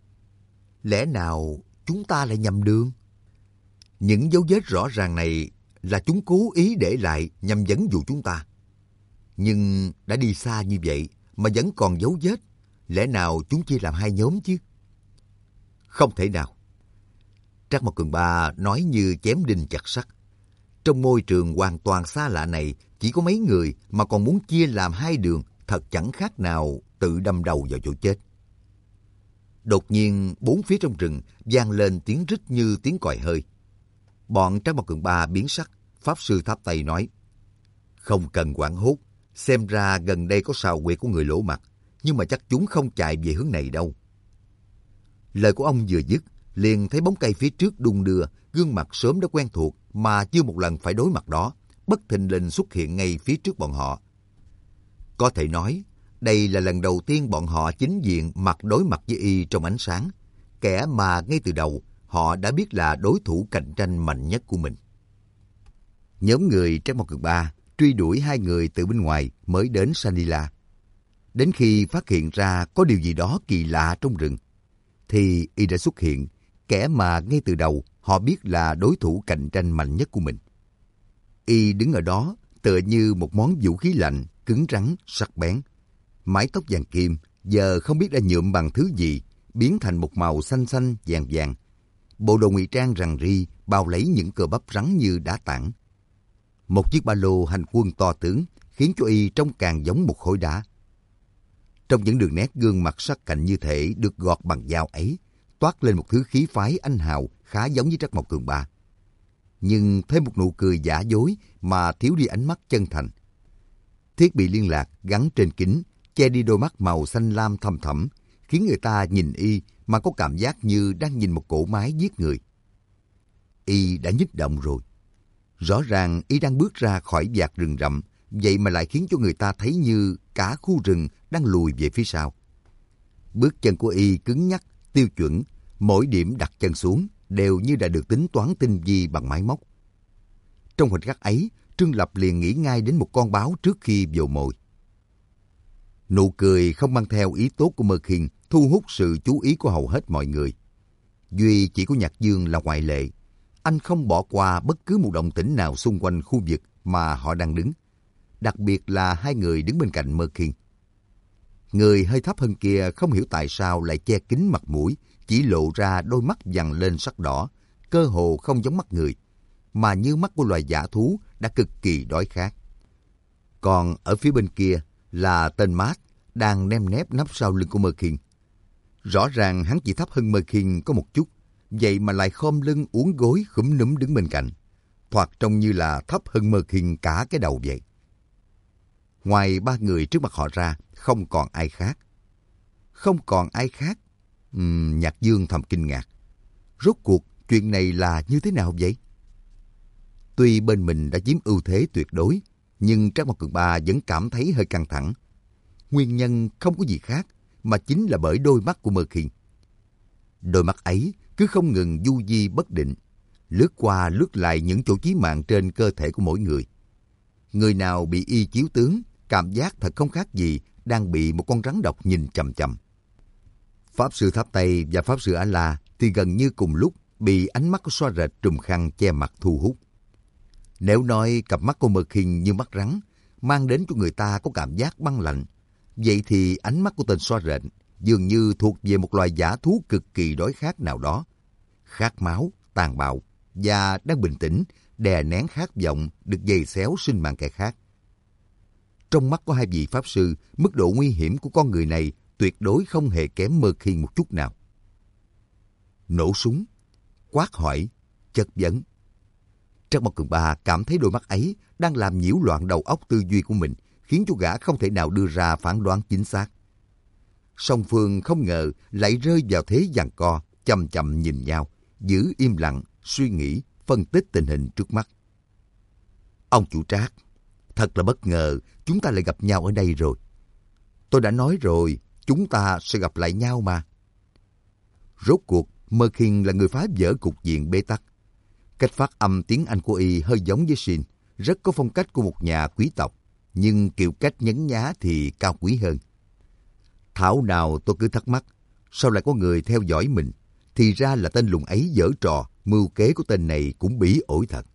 Lẽ nào chúng ta lại nhầm đường? Những dấu vết rõ ràng này là chúng cố ý để lại nhằm dẫn dụ chúng ta. Nhưng đã đi xa như vậy mà vẫn còn dấu vết. Lẽ nào chúng chia làm hai nhóm chứ? Không thể nào. Trác Mộc Cường Ba nói như chém đinh chặt sắt. Trong môi trường hoàn toàn xa lạ này, chỉ có mấy người mà còn muốn chia làm hai đường, thật chẳng khác nào tự đâm đầu vào chỗ chết. Đột nhiên, bốn phía trong rừng vang lên tiếng rít như tiếng còi hơi. Bọn Trác Mộc Cường Ba biến sắc, Pháp sư tháp tay nói. Không cần hoảng hốt, xem ra gần đây có sào quyệt của người lỗ mặt, nhưng mà chắc chúng không chạy về hướng này đâu. Lời của ông vừa dứt, liền thấy bóng cây phía trước đung đưa, gương mặt sớm đã quen thuộc mà chưa một lần phải đối mặt đó, bất thình lình xuất hiện ngay phía trước bọn họ. Có thể nói, đây là lần đầu tiên bọn họ chính diện mặt đối mặt với y trong ánh sáng, kẻ mà ngay từ đầu họ đã biết là đối thủ cạnh tranh mạnh nhất của mình. Nhóm người Trác Mộc Cường Ba truy đuổi hai người từ bên ngoài mới đến Sanila. Đến khi phát hiện ra có điều gì đó kỳ lạ trong rừng, thì y đã xuất hiện, kẻ mà ngay từ đầu họ biết là đối thủ cạnh tranh mạnh nhất của mình. Y đứng ở đó tựa như một món vũ khí lạnh, cứng rắn, sắc bén. Mái tóc vàng kim giờ không biết đã nhuộm bằng thứ gì, biến thành một màu xanh xanh vàng vàng. Bộ đồ ngụy trang rằn ri bao lấy những cơ bắp rắn như đá tảng. Một chiếc ba lô hành quân to tướng khiến cho y trông càng giống một khối đá. Trong những đường nét gương mặt sắc cạnh như thể được gọt bằng dao ấy, toát lên một thứ khí phái anh hào khá giống với Trác Mộc Cường Ba. Nhưng thêm một nụ cười giả dối mà thiếu đi ánh mắt chân thành. Thiết bị liên lạc gắn trên kính che đi đôi mắt màu xanh lam thâm thẳm, khiến người ta nhìn y mà có cảm giác như đang nhìn một cỗ máy giết người. Y đã nhích động rồi. Rõ ràng y đang bước ra khỏi vạt rừng rậm, vậy mà lại khiến cho người ta thấy như cả khu rừng đang lùi về phía sau. Bước chân của y cứng nhắc, tiêu chuẩn, mỗi điểm đặt chân xuống đều như đã được tính toán tinh vi bằng máy móc. Trong khoảnh khắc ấy, Trương Lập liền nghĩ ngay đến một con báo trước khi vồ mồi. Nụ cười không mang theo ý tốt của Mơ Khiên thu hút sự chú ý của hầu hết mọi người. Duy chỉ có Nhạc Dương là ngoại lệ. Anh không bỏ qua bất cứ một động tĩnh nào xung quanh khu vực mà họ đang đứng. Đặc biệt là hai người đứng bên cạnh Mơ Khiên. Người hơi thấp hơn kia không hiểu tại sao lại che kín mặt mũi, chỉ lộ ra đôi mắt vằn lên sắc đỏ, cơ hồ không giống mắt người, mà như mắt của loài dã thú đã cực kỳ đói khát. Còn ở phía bên kia là tên Matt đang ném nép nấp sau lưng của Mơ Khiên. Rõ ràng hắn chỉ thấp hơn Mơ Khiên có một chút, vậy mà lại khom lưng uốn gối khúm núm đứng bên cạnh, thoạt trông như là thấp hơn Mơ Khiên cả cái đầu vậy. Ngoài ba người trước mặt họ ra, không còn ai khác. Không còn ai khác? Uhm, Nhạc Dương thầm kinh ngạc. Rốt cuộc chuyện này là như thế nào vậy? Tuy bên mình đã chiếm ưu thế tuyệt đối, nhưng Trác Mộc Cường Ba vẫn cảm thấy hơi căng thẳng. Nguyên nhân không có gì khác, mà chính là bởi đôi mắt của Mơ Khiên. Đôi mắt ấy cứ không ngừng du di bất định, lướt qua lướt lại những chỗ chí mạng trên cơ thể của mỗi người. Người nào bị y chiếu tướng, cảm giác thật không khác gì đang bị một con rắn độc nhìn chằm chằm. Pháp sư Tháp Tây và Pháp sư A-La thì gần như cùng lúc bị ánh mắt của Xoa Rệt trùm khăn che mặt thu hút. Nếu nói cặp mắt của Mơ Khiên như mắt rắn, mang đến cho người ta có cảm giác băng lạnh, vậy thì ánh mắt của tên Xoa Rệt dường như thuộc về một loài dã thú cực kỳ đói khát nào đó. Khát máu, tàn bạo và đang bình tĩnh, đè nén khát vọng được giày xéo sinh mạng kẻ khác. Trong mắt của hai vị Pháp sư, mức độ nguy hiểm của con người này tuyệt đối không hề kém Mơ Khiên một chút nào. Nổ súng, quát hỏi, chất vấn. Trác Mộc Cường Ba cảm thấy đôi mắt ấy đang làm nhiễu loạn đầu óc tư duy của mình, khiến cho gã không thể nào đưa ra phán đoán chính xác. Song phương không ngờ lại rơi vào thế giằng co, chầm chậm nhìn nhau, giữ im lặng, suy nghĩ, phân tích tình hình trước mắt. Ông chủ Trác, thật là bất ngờ chúng ta lại gặp nhau ở đây rồi. Tôi đã nói rồi, chúng ta sẽ gặp lại nhau mà. Rốt cuộc, Merkin là người phá vỡ cục diện bế tắc. Cách phát âm tiếng Anh của y hơi giống với Shin, rất có phong cách của một nhà quý tộc, nhưng kiểu cách nhấn nhá thì cao quý hơn. Thảo nào tôi cứ thắc mắc, sao lại có người theo dõi mình? Thì ra là tên lùng ấy giở trò, mưu kế của tên này cũng bỉ ổi thật.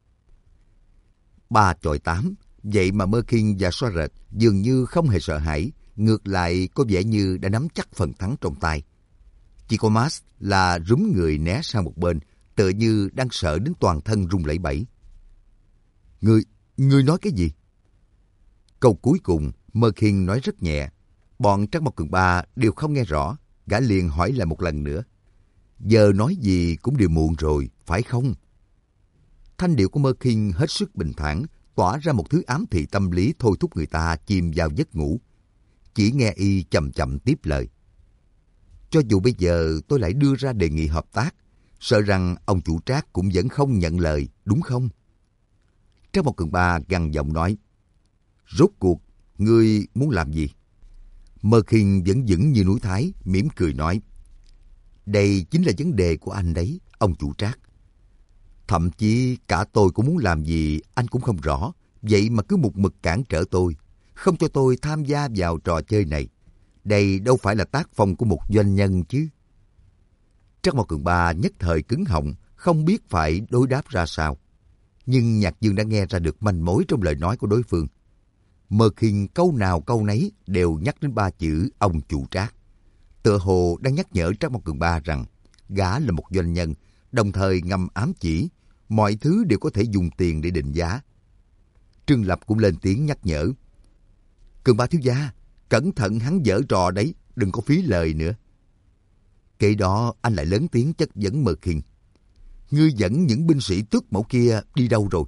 Ba chọi tám, vậy mà Merkin và Soaret dường như không hề sợ hãi, ngược lại có vẻ như đã nắm chắc phần thắng trong tay. Chỉ có Max là rúm người né sang một bên, tựa như đang sợ đến toàn thân run lẩy bẩy. Ngươi, ngươi nói cái gì? Câu cuối cùng, Merkin nói rất nhẹ. Bọn Trác Mộc Cường Ba đều không nghe rõ, gã liền hỏi lại một lần nữa. Giờ nói gì cũng đều muộn rồi, phải không? Thanh điệu của Merkin hết sức bình thản, tỏa ra một thứ ám thị tâm lý thôi thúc người ta chìm vào giấc ngủ. Chỉ nghe y chậm chậm tiếp lời. Cho dù bây giờ tôi lại đưa ra đề nghị hợp tác, sợ rằng ông chủ Trác cũng vẫn không nhận lời, đúng không? Trác Mộc Cường Ba gằn giọng nói. Rốt cuộc, ngươi muốn làm gì? Merkin vẫn vững như núi Thái, mỉm cười nói. Đây chính là vấn đề của anh đấy, ông chủ Trác. Thậm chí cả tôi cũng muốn làm gì anh cũng không rõ, vậy mà cứ một mực cản trở tôi, không cho tôi tham gia vào trò chơi này. Đây đâu phải là tác phong của một doanh nhân chứ. Trác Mộc Cường Ba nhất thời cứng họng, không biết phải đối đáp ra sao. Nhưng Nhạc Dương đã nghe ra được manh mối trong lời nói của đối phương. Merkin câu nào câu nấy đều nhắc đến ba chữ ông chủ Trác. Tựa hồ đang nhắc nhở Trác Mộc Cường Ba rằng gã là một doanh nhân, đồng thời ngầm ám chỉ mọi thứ đều có thể dùng tiền để định giá. Trương Lập cũng lên tiếng nhắc nhở. Cường Ba thiếu gia, cẩn thận hắn giở trò đấy, đừng có phí lời nữa. Kể đó anh lại lớn tiếng chất vấn Merkin. Ngươi dẫn những binh sĩ tước mẫu kia đi đâu rồi?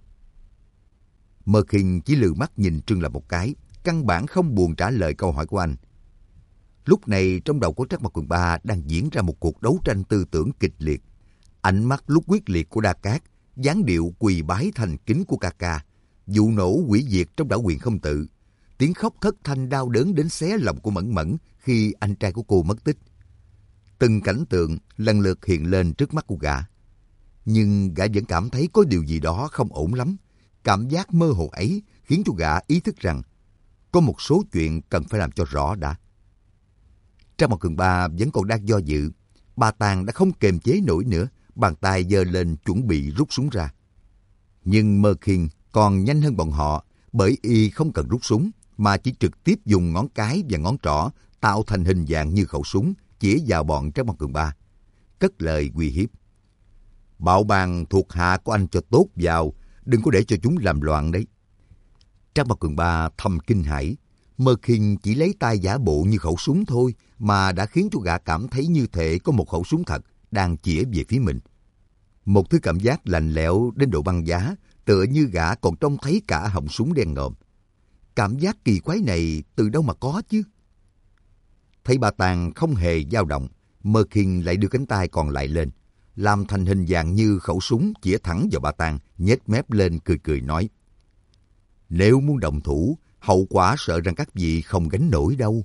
Merkin chỉ lừ mắt nhìn Trương Lập một cái, căn bản không buồn trả lời câu hỏi của anh. Lúc này trong đầu của Trác Mộc Cường Ba đang diễn ra một cuộc đấu tranh tư tưởng kịch liệt. Ánh mắt lúc quyết liệt của Đa Cát, dáng điệu quỳ bái thành kính của ca ca, vụ nổ hủy diệt trong đảo Quyền Không Tự, tiếng khóc thất thanh đau đớn đến xé lòng của Mẫn Mẫn khi anh trai của cô mất tích. Từng cảnh tượng lần lượt hiện lên trước mắt của gã. Nhưng gã vẫn cảm thấy có điều gì đó không ổn lắm. Cảm giác mơ hồ ấy khiến cho gã ý thức rằng có một số chuyện cần phải làm cho rõ đã. Trác Mộc Cường Ba vẫn còn đang do dự. Bà Tàng đã không kềm chế nổi nữa, bàn tay giơ lên chuẩn bị rút súng ra. Nhưng Merkin còn nhanh hơn bọn họ, bởi y không cần rút súng, mà chỉ trực tiếp dùng ngón cái và ngón trỏ tạo thành hình dạng như khẩu súng, chĩa vào bọn Trác Mộc Cường Ba. Cất lời uy hiếp. Bạo bàn thuộc hạ của anh cho tốt vào, đừng có để cho chúng làm loạn đấy. Trác Mộc Cường Ba thầm kinh hãi. Merkin chỉ lấy tay giả bộ như khẩu súng thôi mà đã khiến cho gã cảm thấy như thể có một khẩu súng thật đang chĩa về phía mình. Một thứ cảm giác lạnh lẽo đến độ băng giá, tựa như gã còn trông thấy cả họng súng đen ngòm. Cảm giác kỳ quái này từ đâu mà có chứ? Thấy bà Tàng không hề dao động, Merkin lại đưa cánh tay còn lại lên, làm thành hình dạng như khẩu súng chĩa thẳng vào bà Tàng, nhếch mép lên cười cười nói. Nếu muốn động thủ, hậu quả sợ rằng các vị không gánh nổi đâu.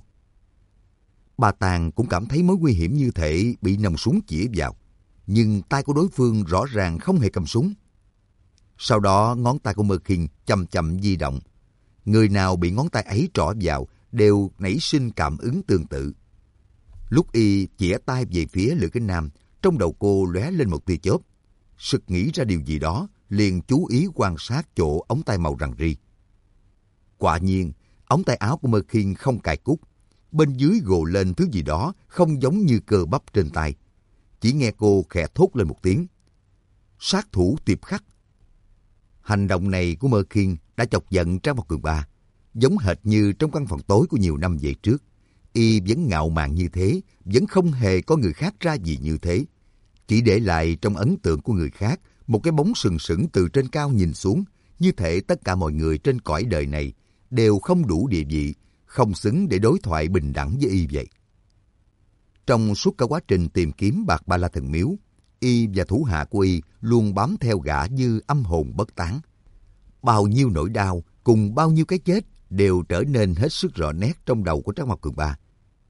Bà Tàng cũng cảm thấy mối nguy hiểm như thể bị nòng súng chĩa vào, nhưng tay của đối phương rõ ràng không hề cầm súng. Sau đó ngón tay của Merkin chậm chậm di động. Người nào bị ngón tay ấy trỏ vào đều nảy sinh cảm ứng tương tự. Lúc y chĩa tay về phía Lữ Kính Nam, trong đầu cô lóe lên một tia chớp. Sực nghĩ ra điều gì đó, liền chú ý quan sát chỗ ống tay màu rằn ri. Quả nhiên, ống tay áo của Merkin không cài cúc. Bên dưới gồ lên thứ gì đó không giống như cơ bắp trên tay. Chỉ nghe cô khẽ thốt lên một tiếng. Sát thủ Tiệp Khắc. Hành động này của Merkin đã chọc giận Trác Mộc Cường Ba. Giống hệt như trong căn phòng tối của nhiều năm về trước. Y vẫn ngạo mạn như thế, vẫn không hề có người khác ra gì như thế. Chỉ để lại trong ấn tượng của người khác một cái bóng sừng sững từ trên cao nhìn xuống, như thể tất cả mọi người trên cõi đời này đều không đủ địa vị, không xứng để đối thoại bình đẳng với y vậy. Trong suốt cả quá trình tìm kiếm bạc Ba La Thần Miếu, y và thủ hạ của y luôn bám theo gã như âm hồn bất tán. Bao nhiêu nỗi đau cùng bao nhiêu cái chết đều trở nên hết sức rõ nét trong đầu của Trác Mao Cường Ba.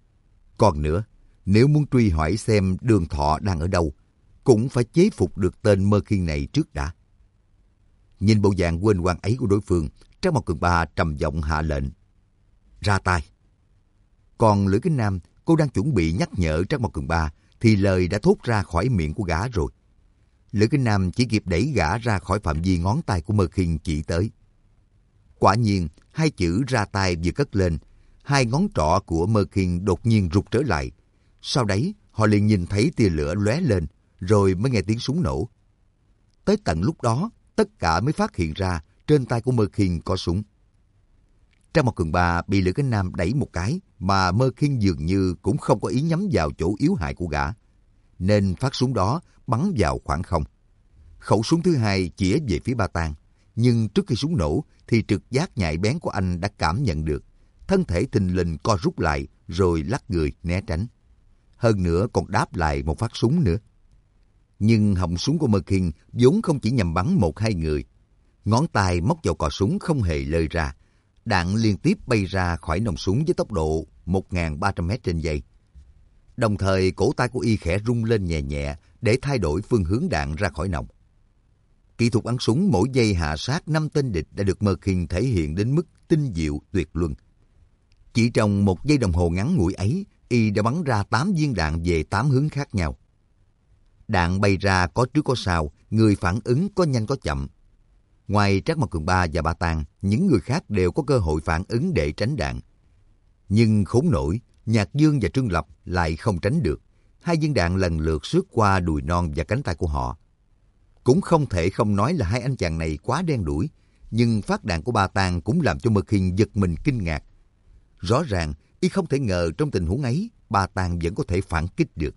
Còn nữa, nếu muốn truy hỏi xem Đường Thọ đang ở đâu, cũng phải chế phục được tên Mơ Khiên này trước đã. Nhìn bộ dạng quên quang ấy của đối phương, Trác Mao Cường Ba trầm giọng hạ lệnh: ra tay. Còn Lữ Kính Nam, cô đang chuẩn bị nhắc nhở Trác Mao Cường Ba, thì lời đã thốt ra khỏi miệng của gã rồi. Lữ Kính Nam chỉ kịp đẩy gã ra khỏi phạm vi ngón tay của Mơ Khiên chỉ tới. Quả nhiên, hai chữ ra tay vừa cất lên, hai ngón trỏ của Mơ Khiên đột nhiên rụt trở lại. Sau đấy, họ liền nhìn thấy tia lửa lóe lên, rồi mới nghe tiếng súng nổ. Tới tận lúc đó, tất cả mới phát hiện ra trên tay của Mơ Khiên có súng. Trác Mao Cường Ba bị Lữ Kính Nam đẩy một cái, mà Mơ Khiên dường như cũng không có ý nhắm vào chỗ yếu hại của gã, nên phát súng đó bắn vào khoảng không. Khẩu súng thứ hai chĩa về phía Ba Tang, nhưng trước khi súng nổ thì trực giác nhạy bén của anh đã cảm nhận được, thân thể thình lình co rút lại rồi lắc người né tránh. Hơn nữa còn đáp lại một phát súng nữa. Nhưng họng súng của Mơ Khiên vốn không chỉ nhằm bắn một hai người. Ngón tay móc vào cò súng không hề lơi ra. Đạn liên tiếp bay ra khỏi nòng súng với tốc độ một nghìn ba trăm mét trên giây. Đồng thời cổ tay của y khẽ rung lên nhẹ nhẹ để thay đổi phương hướng đạn ra khỏi nòng. Kỹ thuật bắn súng mỗi giây hạ sát năm tên địch đã được Mơ Khiên thể hiện đến mức tinh diệu tuyệt luân. Chỉ trong một giây đồng hồ ngắn ngủi ấy, y đã bắn ra tám viên đạn về tám hướng khác nhau. Đạn bay ra có trước có sau, người phản ứng có nhanh có chậm. Ngoài Trác Mao Cường Ba và Ba Tang, những người khác đều có cơ hội phản ứng để tránh đạn. Nhưng khốn nổi, Nhạc Dương và Trương Lập lại không tránh được. Hai viên đạn lần lượt xước qua đùi non và cánh tay của họ. Cũng không thể không nói là hai anh chàng này quá đen đủi, nhưng phát đạn của Ba Tang cũng làm cho Mơ Khiên giật mình kinh ngạc. Rõ ràng, y không thể ngờ trong tình huống ấy, Ba Tang vẫn có thể phản kích được.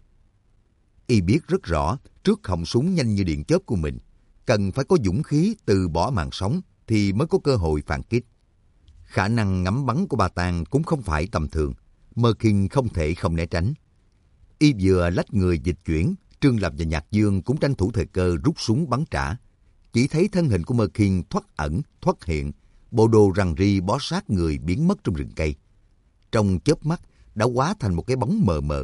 Y biết rất rõ, trước họng súng nhanh như điện chớp của mình, cần phải có dũng khí từ bỏ mạng sống thì mới có cơ hội phản kích. Khả năng ngắm bắn của Ba Tang cũng không phải tầm thường, Mơ Khiên không thể không né tránh. Y vừa lách người dịch chuyển, Trương Lập và Nhạc Dương cũng tranh thủ thời cơ rút súng bắn trả. Chỉ thấy thân hình của Mơ Khiên thoát ẩn, thoát hiện, bộ đồ rằn ri bó sát người biến mất trong rừng cây. Trong chớp mắt đã hóa thành một cái bóng mờ mờ.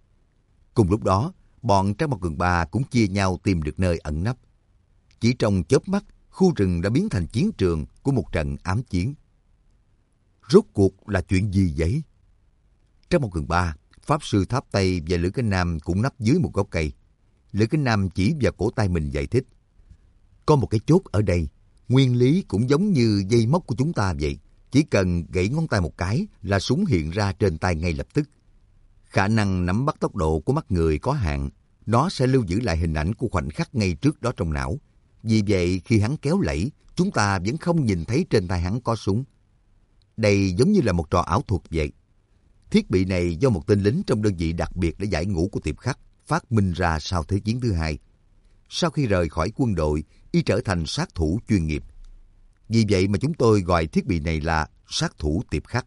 Cùng lúc đó, bọn Trác Mao Cường Ba cũng chia nhau tìm được nơi ẩn nấp. Chỉ trong chớp mắt, khu rừng đã biến thành chiến trường của một trận ám chiến. Rốt cuộc là chuyện gì vậy? Trác Mao Cường Ba, Pháp Sư Tháp Tây và Lữ Kính Nam cũng nấp dưới một gốc cây. Lữ Kính Nam chỉ vào cổ tay mình giải thích. Có một cái chốt ở đây, nguyên lý cũng giống như dây móc của chúng ta vậy. Chỉ cần gãy ngón tay một cái là súng hiện ra trên tay ngay lập tức. Khả năng nắm bắt tốc độ của mắt người có hạn, nó sẽ lưu giữ lại hình ảnh của khoảnh khắc ngay trước đó trong não. Vì vậy khi hắn kéo lẫy, chúng ta vẫn không nhìn thấy trên tay hắn có súng. Đây giống như là một trò ảo thuật vậy. Thiết bị này do một tên lính trong đơn vị đặc biệt để giải ngũ của Tiệp Khắc phát minh ra sau Thế chiến thứ hai. Sau khi rời khỏi quân đội, y trở thành sát thủ chuyên nghiệp. Vì vậy mà chúng tôi gọi thiết bị này là sát thủ Tiệp Khắc.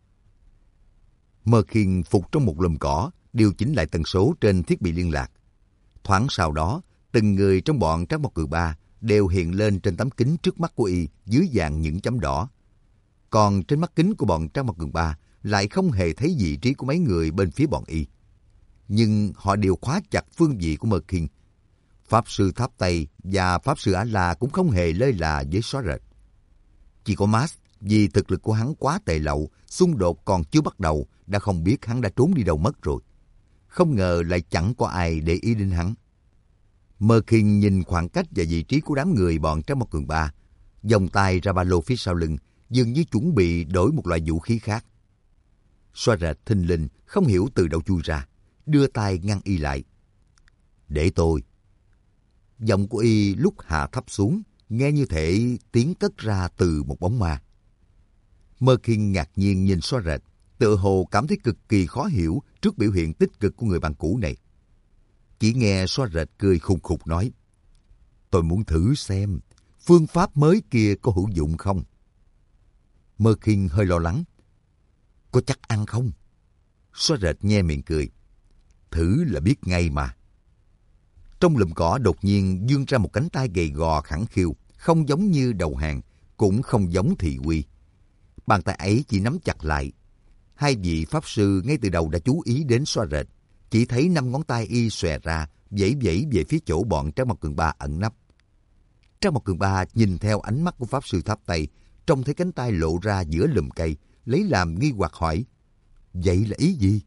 Mơ Khiên phục trong một lùm cỏ, điều chỉnh lại tần số trên thiết bị liên lạc. Thoáng sau đó, từng người trong bọn Trác Mao Cường Ba đều hiện lên trên tấm kính trước mắt của y dưới dạng những chấm đỏ. Còn trên mắt kính của bọn Trác Mao Cường Ba lại không hề thấy vị trí của mấy người bên phía bọn y. Nhưng họ đều khóa chặt phương vị của Mơ Khiên. Pháp Sư Tháp Tây và Pháp Sư Á-La cũng không hề lơi là với xóa rệt. Chỉ có Max, vì thực lực của hắn quá tệ lậu, xung đột còn chưa bắt đầu, đã không biết hắn đã trốn đi đâu mất rồi. Không ngờ lại chẳng có ai để ý đến hắn. Mơ Khiên nhìn khoảng cách và vị trí của đám người bọn Trác Mao Cường Ba, vòng tay ra ba lô phía sau lưng, dường như chuẩn bị đổi một loại vũ khí khác. Xóa rệt thình lình, không hiểu từ đâu chui ra, đưa tay ngăn y lại. Để tôi. Giọng của y lúc hạ thấp xuống, nghe như thể tiếng cất ra từ một bóng ma. Mơ Khiên ngạc nhiên nhìn xóa rệt, tựa hồ cảm thấy cực kỳ khó hiểu trước biểu hiện tích cực của người bạn cũ này. Chỉ nghe xóa rệt cười khùng khục nói, tôi muốn thử xem phương pháp mới kia có hữu dụng không. Mơ Khiên hơi lo lắng, có chắc ăn không? Xóa rệt nhe miệng cười, thử là biết ngay mà. Trong lùm cỏ đột nhiên vươn ra một cánh tay gầy gò khẳng khiu, không giống như đầu hàng, cũng không giống thị uy. Bàn tay ấy chỉ nắm chặt lại. Hai vị pháp sư ngay từ đầu đã chú ý đến Xoa Rệt, chỉ thấy năm ngón tay y xòe ra, vẫy vẫy về phía chỗ bọn Trác Mộc Cường Ba ẩn nấp. Trác Mộc Cường Ba nhìn theo ánh mắt của pháp sư tháp Tây, trông thấy cánh tay lộ ra giữa lùm cây, lấy làm nghi hoặc hỏi: vậy là ý gì?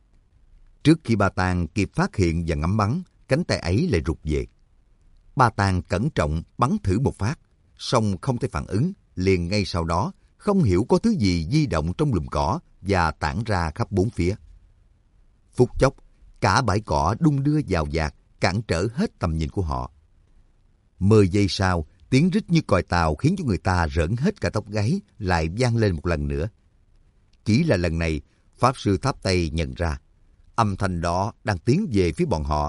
Trước khi Ba Tàng kịp phát hiện và ngắm bắn, cánh tay ấy lại rụt về. Ba Tàng cẩn trọng bắn thử một phát, song không thể phản ứng, liền ngay sau đó không hiểu có thứ gì di động trong lùm cỏ và tản ra khắp bốn phía. Phút chốc, cả bãi cỏ đung đưa vào dạt, cản trở hết tầm nhìn của họ. Mười giây sau, tiếng rít như còi tàu khiến cho người ta rợn hết cả tóc gáy lại vang lên một lần nữa. Chỉ là lần này, pháp sư tháp Tây nhận ra âm thanh đó đang tiến về phía bọn họ.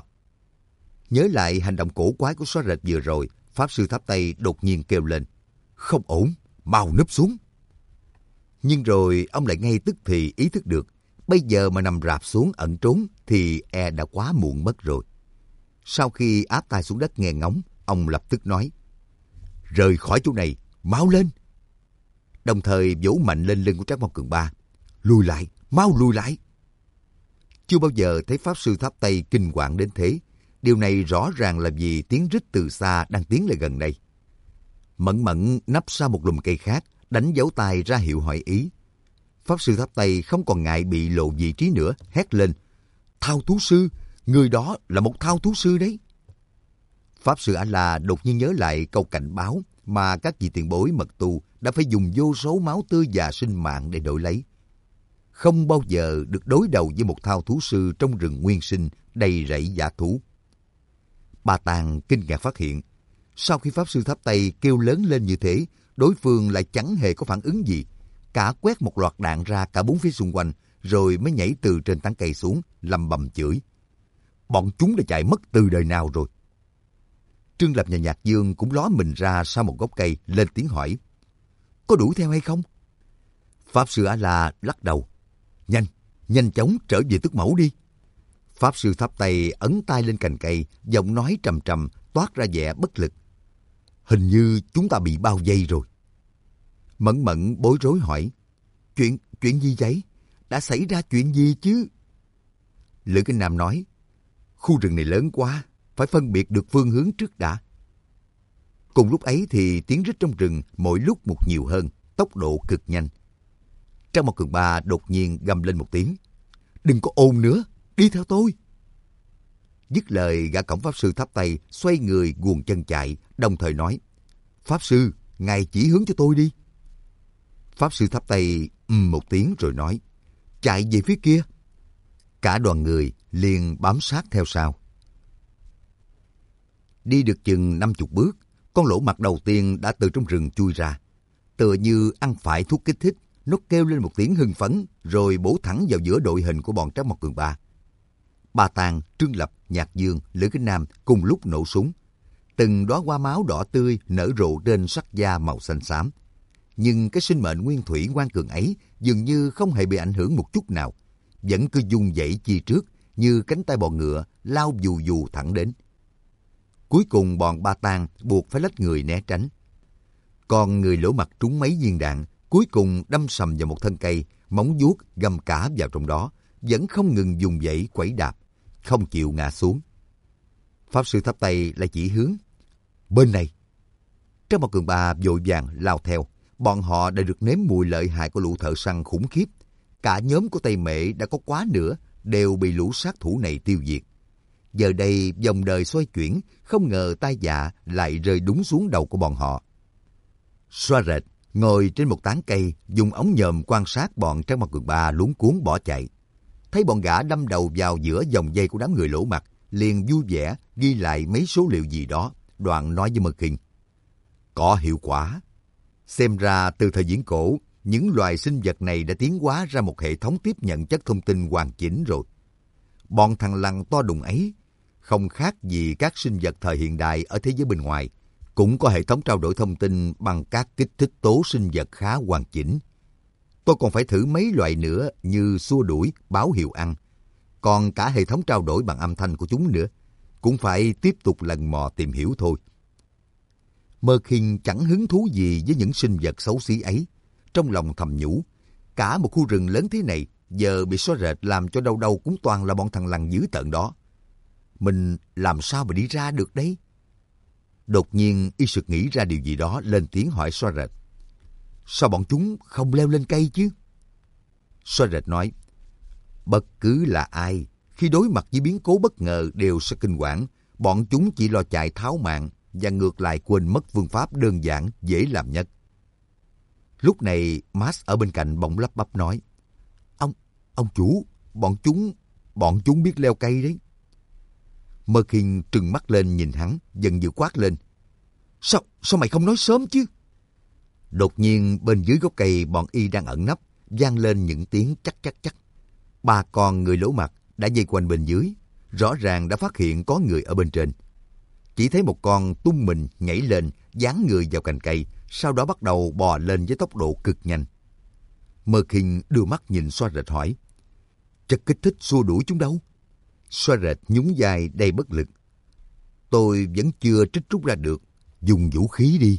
Nhớ lại hành động cổ quái của Xóa Rệt vừa rồi, pháp sư tháp Tây đột nhiên kêu lên: không ổn, mau núp xuống. Nhưng rồi ông lại ngay tức thì ý thức được, bây giờ mà nằm rạp xuống ẩn trốn thì e đã quá muộn mất rồi. Sau khi áp tay xuống đất nghe ngóng, ông lập tức nói: rời khỏi chỗ này, mau lên. Đồng thời vỗ mạnh lên lưng của Trác Mộc Cường Ba: lùi lại, mau lùi lại. Chưa bao giờ thấy pháp sư tháp Tây kinh hoàng đến thế. Điều này rõ ràng là vì tiếng rít từ xa đang tiến lại gần đây. Mẫn Mẫn nấp sau một lùm cây khác, đánh dấu tay ra hiệu hỏi ý. Pháp sư tháp Tây không còn ngại bị lộ vị trí nữa, hét lên: thao thú sư, người đó là một thao thú sư đấy. Pháp sư A-la đột nhiên nhớ lại câu cảnh báo mà các vị tiền bối mật tu đã phải dùng vô số máu tươi và sinh mạng để đổi lấy. Không bao giờ được đối đầu với một thao thú sư trong rừng nguyên sinh đầy rẫy dã thú. Ba Tàng kinh ngạc phát hiện, sau khi pháp sư tháp Tây kêu lớn lên như thế, đối phương lại chẳng hề có phản ứng gì, cả quét một loạt đạn ra cả bốn phía xung quanh, rồi mới nhảy từ trên tán cây xuống, lầm bầm chửi: bọn chúng đã chạy mất từ đời nào rồi. Trương Lập và Nhạc Dương cũng ló mình ra sau một gốc cây, lên tiếng hỏi: có đuổi theo hay không? Pháp sư A-la lắc đầu: nhanh, nhanh chóng trở về tước mẫu đi. Pháp sư tháp Tây ấn tay lên cành cây, giọng nói trầm trầm, toát ra vẻ bất lực: hình như chúng ta bị bao vây rồi. Mẫn Mẫn bối rối hỏi: Chuyện, chuyện gì vậy? Đã xảy ra chuyện gì chứ? Lữ Kinh Nam nói: khu rừng này lớn quá, phải phân biệt được phương hướng trước đã. Cùng lúc ấy thì tiếng rít trong rừng mỗi lúc một nhiều hơn, tốc độ cực nhanh. Trác Mộc Cường Ba đột nhiên gầm lên một tiếng: đừng có ồn nữa, đi theo tôi. Dứt lời, gã cổng pháp sư tháp Tây xoay người guồng chân chạy, đồng thời nói: pháp sư, ngài chỉ hướng cho tôi đi. Pháp sư tháp Tây ừm một tiếng rồi nói: chạy về phía kia. Cả đoàn người liền bám sát theo sau. Đi được chừng năm chục bước, con lỗ mặt đầu tiên đã từ trong rừng chui ra. Tựa như ăn phải thuốc kích thích, nó kêu lên một tiếng hưng phấn, rồi bổ thẳng vào giữa đội hình của bọn Trác Mộc Cường Ba. Ba Tàng, Trương Lập, Nhạc Dương, Lữ Kính Nam cùng lúc nổ súng. Từng đóa hoa máu đỏ tươi nở rộ trên sắc da màu xanh xám. Nhưng cái sinh mệnh nguyên thủy ngoan cường ấy dường như không hề bị ảnh hưởng một chút nào, vẫn cứ dung dãy chi trước như cánh tay bò ngựa lao dù dù thẳng đến. Cuối cùng bọn Ba Tàng buộc phải lách người né tránh. Còn người lỗ mặt trúng mấy viên đạn, cuối cùng đâm sầm vào một thân cây, móng vuốt găm cả vào trong đó, vẫn không ngừng dùng dãy quẩy đạp, không chịu ngã xuống. Pháp sư tháp Tây lại chỉ hướng: bên này. Trác Mộc Cường Ba vội vàng lao theo. Bọn họ đã được nếm mùi lợi hại của lũ thợ săn khủng khiếp. Cả nhóm của Tây Mễ đã có quá nửa đều bị lũ sát thủ này tiêu diệt. Giờ đây dòng đời xoay chuyển, không ngờ tai dạ lại rơi đúng xuống đầu của bọn họ. Xoa Rệt ngồi trên một tán cây, dùng ống nhòm quan sát bọn Trác Mộc Cường Ba luống cuống bỏ chạy. Thấy bọn gã đâm đầu vào giữa dòng dây của đám người lỗ mặt, liền vui vẻ ghi lại mấy số liệu gì đó, đoạn nói với Mơ Kinh: có hiệu quả. Xem ra từ thời viễn cổ, những loài sinh vật này đã tiến hóa ra một hệ thống tiếp nhận chất thông tin hoàn chỉnh rồi. Bọn thằng lằn to đùng ấy không khác gì các sinh vật thời hiện đại ở thế giới bên ngoài, cũng có hệ thống trao đổi thông tin bằng các kích thích tố sinh vật khá hoàn chỉnh. Tôi còn phải thử mấy loại nữa như xua đuổi, báo hiệu ăn. Còn cả hệ thống trao đổi bằng âm thanh của chúng nữa, cũng phải tiếp tục lần mò tìm hiểu thôi. Mơ Khinh chẳng hứng thú gì với những sinh vật xấu xí ấy. Trong lòng thầm nhủ, cả một khu rừng lớn thế này, giờ bị xóa rệt làm cho đâu đâu cũng toàn là bọn thằng lằn dữ tợn đó. Mình làm sao mà đi ra được đấy? Đột nhiên y sực nghĩ ra điều gì đó, lên tiếng hỏi xóa rệt. Sao bọn chúng không leo lên cây chứ? Xóa rệt nói, bất cứ là ai, khi đối mặt với biến cố bất ngờ đều sẽ kinh hoảng. Bọn chúng chỉ lo chạy tháo mạng và ngược lại quên mất phương pháp đơn giản, dễ làm nhất. Lúc này, Max ở bên cạnh bỗng lắp bắp nói, Ông, ông chủ, bọn chúng, bọn chúng biết leo cây đấy. Mơ Khinh trừng mắt lên nhìn hắn, giận dữ quát lên. Sao, sao mày không nói sớm chứ? Đột nhiên bên dưới gốc cây bọn y đang ẩn nấp, vang lên những tiếng chắc chắc chắc. Ba con người lỗ mặt đã dây quanh bên dưới, rõ ràng đã phát hiện có người ở bên trên. Chỉ thấy một con tung mình nhảy lên, dán người vào cành cây, sau đó bắt đầu bò lên với tốc độ cực nhanh. Mơ Khinh đưa mắt nhìn Xoa Rệt hỏi, chất kích thích xua đuổi chúng đâu? Xoa Rệt nhún vai đầy bất lực. Tôi vẫn chưa trích rút ra được, dùng vũ khí đi.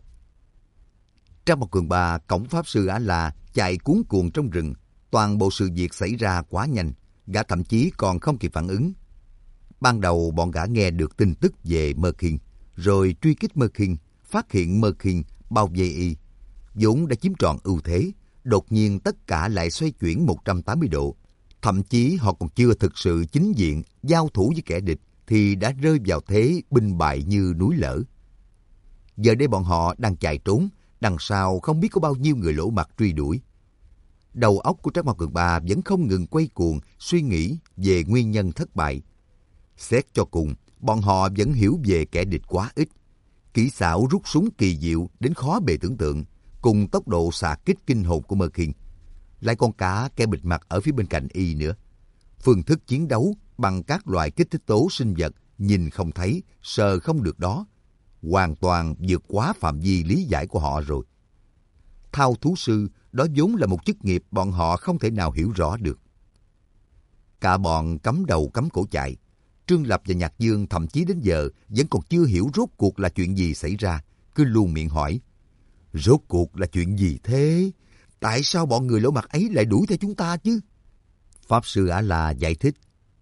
Trong một cường bà, cổng pháp sư A-la chạy cuốn cuồng trong rừng. Toàn bộ sự việc xảy ra quá nhanh, gã thậm chí còn không kịp phản ứng. Ban đầu bọn gã nghe được tin tức về Mơ Khinh, rồi truy kích Mơ Khinh, phát hiện Mơ Khinh bao vây y. vốn đã chiếm trọn ưu thế, đột nhiên tất cả lại xoay chuyển một trăm tám mươi độ. Thậm chí họ còn chưa thực sự chính diện giao thủ với kẻ địch thì đã rơi vào thế binh bại như núi lở. Giờ đây bọn họ đang chạy trốn, đằng sau không biết có bao nhiêu người lỗ mặt truy đuổi. Đầu óc của Trác Mao Cường Ba vẫn không ngừng quay cuồng suy nghĩ về nguyên nhân thất bại. Xét cho cùng, bọn họ vẫn hiểu về kẻ địch quá ít. Kỹ xảo rút súng kỳ diệu đến khó bề tưởng tượng, cùng tốc độ xạ kích kinh hồn của Mơ Khinh. Lại còn cả kẻ bịt mặt ở phía bên cạnh y nữa. Phương thức chiến đấu bằng các loại kích thích tố sinh vật nhìn không thấy, sờ không được đó, hoàn toàn vượt quá phạm vi lý giải của họ rồi. Thao thú sư, đó vốn là một chức nghiệp bọn họ không thể nào hiểu rõ được. Cả bọn cắm đầu cắm cổ chạy. Trương Lập và Nhạc Dương thậm chí đến giờ vẫn còn chưa hiểu rốt cuộc là chuyện gì xảy ra, cứ luôn miệng hỏi. Rốt cuộc là chuyện gì thế? Tại sao bọn người lỗ mặt ấy lại đuổi theo chúng ta chứ? Pháp sư A-la giải thích.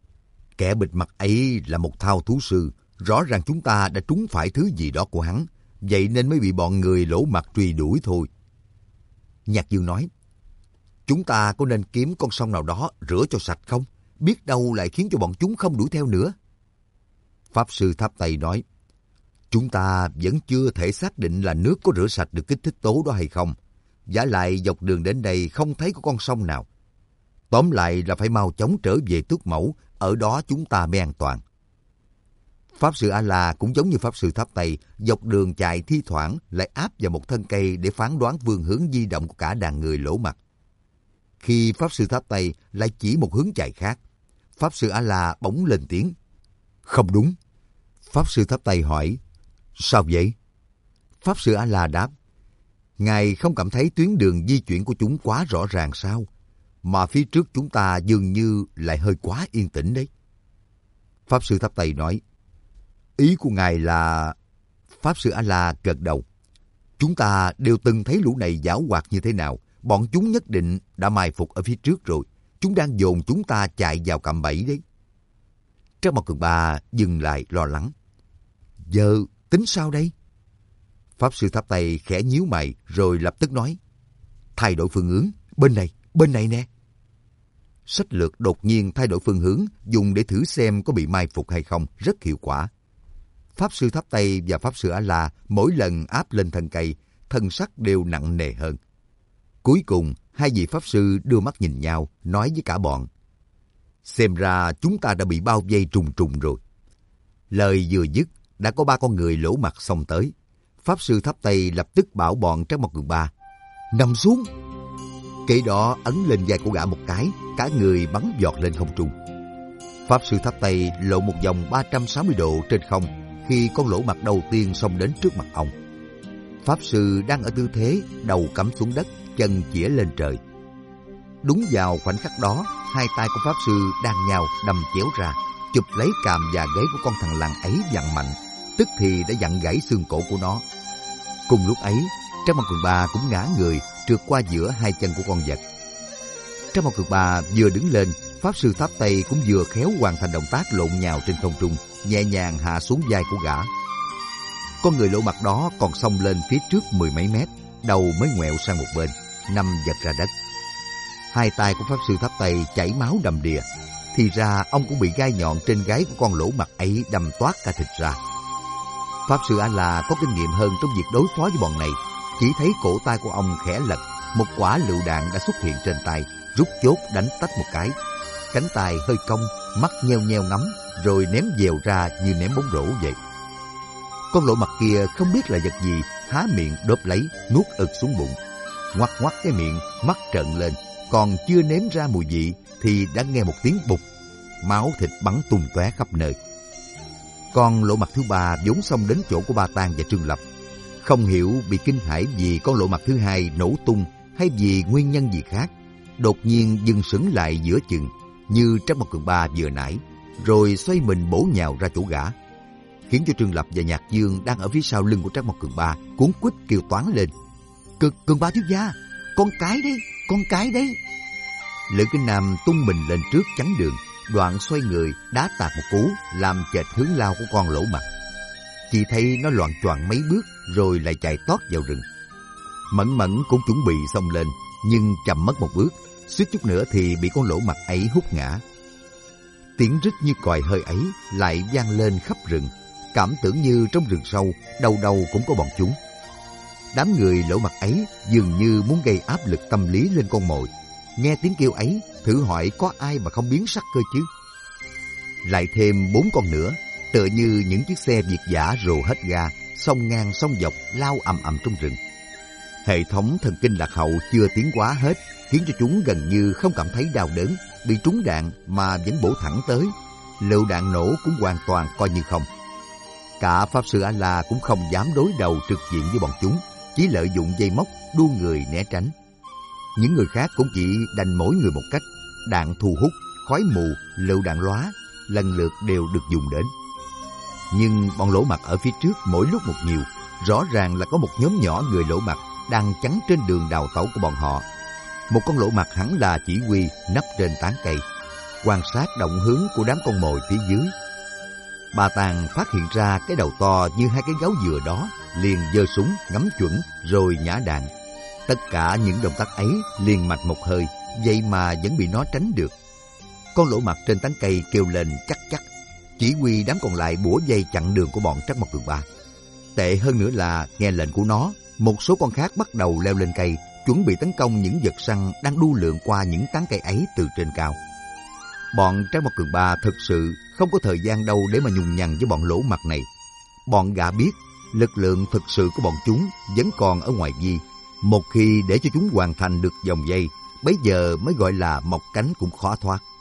Kẻ bịt mặt ấy là một thao thú sư. Rõ ràng chúng ta đã trúng phải thứ gì đó của hắn, vậy nên mới bị bọn người lỗ mặt truy đuổi thôi. Nhạc Dương nói, chúng ta có nên kiếm con sông nào đó rửa cho sạch không? Biết đâu lại khiến cho bọn chúng không đuổi theo nữa. Pháp sư Tháp Tây nói, chúng ta vẫn chưa thể xác định là nước có rửa sạch được kích thích tố đó hay không. Vả lại dọc đường đến đây không thấy có con sông nào. Tóm lại là phải mau chóng trở về Tước Mẫu, ở đó chúng ta mới an toàn. Pháp sư A-la cũng giống như Pháp sư Tháp Tây, dọc đường chạy thi thoảng lại áp vào một thân cây để phán đoán phương hướng di động của cả đàn người lỗ mặt. Khi Pháp sư Tháp Tây lại chỉ một hướng chạy khác, Pháp sư A-la bỗng lên tiếng. Không đúng. Pháp sư Tháp Tây hỏi, sao vậy? Pháp sư A-la đáp, ngài không cảm thấy tuyến đường di chuyển của chúng quá rõ ràng sao? Mà phía trước chúng ta dường như lại hơi quá yên tĩnh đấy. Pháp sư Tháp Tây nói, ý của ngài là... Pháp sư A-la gật đầu. Chúng ta đều từng thấy lũ này giảo hoạt như thế nào. Bọn chúng nhất định đã mai phục ở phía trước rồi. Chúng đang dồn chúng ta chạy vào cạm bẫy đấy. Trác Mao Cường Ba dừng lại lo lắng. Giờ tính sao đây? Pháp sư Tháp Tây khẽ nhíu mày rồi lập tức nói, thay đổi phương hướng, bên này, bên này nè. Sách lược đột nhiên thay đổi phương hướng, dùng để thử xem có bị mai phục hay không, rất hiệu quả. Pháp sư Tháp Tây và Pháp sư A-la mỗi lần áp lên thân cây, thân sắc đều nặng nề hơn. Cuối cùng, hai vị Pháp sư đưa mắt nhìn nhau, nói với cả bọn. Xem ra chúng ta đã bị bao vây trùng trùng rồi. Lời vừa dứt, đã có ba con người lỗ mặt xông tới. Pháp sư Tháp Tây lập tức bảo bọn Trác Mao Cường Ba nằm xuống. Kế đó ấn lên vai của gã một cái, cả người bắn giọt lên không trung. Pháp sư Tháp Tây lộ một vòng ba trăm sáu mươi độ trên không khi con lỗ mặt đầu tiên xông đến trước mặt ông. Pháp sư đang ở tư thế đầu cắm xuống đất, chân chĩa lên trời. Đúng vào khoảnh khắc đó, hai tay của Pháp sư đang nhào đâm chéo ra, chụp lấy càm và gáy của con thằng lằn ấy vặn mạnh, tức thì đã vặn gãy xương cổ của nó. Cùng lúc ấy, Trác Mộc Cường Ba cũng ngã người trượt qua giữa hai chân của con vật. Trác Mộc Cường Ba vừa đứng lên, Pháp Sư Tháp Tây cũng vừa khéo hoàn thành động tác lộn nhào trên không trung, nhẹ nhàng hạ xuống vai của gã. Con người lỗ mặt đó còn xông lên phía trước mười mấy mét, đầu mới ngoẹo sang một bên, nằm vật ra đất. Hai tay của Pháp Sư Tháp Tây chảy máu đầm đìa, thì ra ông cũng bị gai nhọn trên gáy của con lỗ mặt ấy đâm toát cả thịt ra. Pháp Sư A-la có kinh nghiệm hơn trong việc đối phó với bọn này, chỉ thấy cổ tay của ông khẽ lật, một quả lựu đạn đã xuất hiện trên tay, rút chốt đánh tách một cái. Cánh tay hơi cong, mắt nheo nheo ngắm, rồi ném dèo ra như ném bóng rổ vậy. Con lỗ mặt kia không biết là vật gì, há miệng đốp lấy, nuốt ực xuống bụng. Ngoắc ngoắc cái miệng, mắt trợn lên, còn chưa nếm ra mùi vị thì đã nghe một tiếng bụp, máu thịt bắn tung tóe khắp nơi. Con lỗ mặt thứ ba vốn xông đến chỗ của Ba Tang và Trương Lập, không hiểu bị kinh hãi vì con lỗ mặt thứ hai nổ tung hay vì nguyên nhân gì khác, đột nhiên dừng sững lại giữa chừng như Trác Mộc Cường Ba vừa nãy, rồi xoay mình bổ nhào ra chỗ gã, khiến cho Trương Lập và Nhạc Dương đang ở phía sau lưng của Trác Mộc Cường Ba cuống quýt kêu toáng lên: Cường, Cường Ba thiếu gia, con cái đấy, con cái đấy. Lữ Kinh Nam tung mình lên trước chắn đường, đoạn xoay người đá tạt một cú làm chệch hướng lao của con lỗ mặt. Chỉ thấy nó loạng choạng mấy bước rồi lại chạy tót vào rừng. Mẫn Mẫn cũng chuẩn bị xông lên, nhưng chậm mất một bước, suýt chút nữa thì bị con lỗ mặt ấy hút ngã. Tiếng rít như còi hơi ấy lại vang lên khắp rừng, cảm tưởng như trong rừng sâu đâu đâu cũng có bọn chúng. Đám người lỗ mặt ấy dường như muốn gây áp lực tâm lý lên con mồi. Nghe tiếng kêu ấy, thử hỏi có ai mà không biến sắc cơ chứ. Lại thêm bốn con nữa, tựa như những chiếc xe việt dã rồ hết ga, xông ngang xông dọc lao ầm ầm trong rừng. Hệ thống thần kinh lạc hậu chưa tiến hóa hết, khiến cho chúng gần như không cảm thấy đau đớn, bị trúng đạn mà vẫn bổ thẳng tới. Lựu đạn nổ cũng hoàn toàn coi như không. Cả Pháp Sư A-la cũng không dám đối đầu trực diện với bọn chúng, chỉ lợi dụng dây móc đua người né tránh. Những người khác cũng chỉ đành mỗi người một cách, đạn thu hút, khói mù, lựu đạn lóa lần lượt đều được dùng đến. Nhưng bọn lỗ mặt ở phía trước mỗi lúc một nhiều, rõ ràng là có một nhóm nhỏ người lỗ mặt đang chắn trên đường đào tẩu của bọn họ. Một con lỗ mặt hẳn là chỉ huy nấp trên tán cây, quan sát động hướng của đám con mồi phía dưới. Ba Tang phát hiện ra cái đầu to như hai cái gáo dừa đó, liền giơ súng ngắm chuẩn rồi nhả đạn. Tất cả những động tác ấy liền mạch một hơi, vậy mà vẫn bị nó tránh được. Con lỗ mặt trên tán cây kêu lên chắc chắc, chỉ huy đám còn lại bủa dây chặn đường của bọn Trác Mộc Cường Ba. Tệ hơn nữa là nghe lệnh của nó, một số con khác bắt đầu leo lên cây, chuẩn bị tấn công những vật săn đang đu lượn qua những tán cây ấy từ trên cao. Bọn Trác Mộc Cường Ba thực sự không có thời gian đâu để mà nhùng nhằn với bọn lỗ mặt này. Bọn gã biết lực lượng thực sự của bọn chúng vẫn còn ở ngoài vi. Một khi để cho chúng hoàn thành được vòng dây, bấy giờ mới gọi là mọc cánh cũng khó thoát.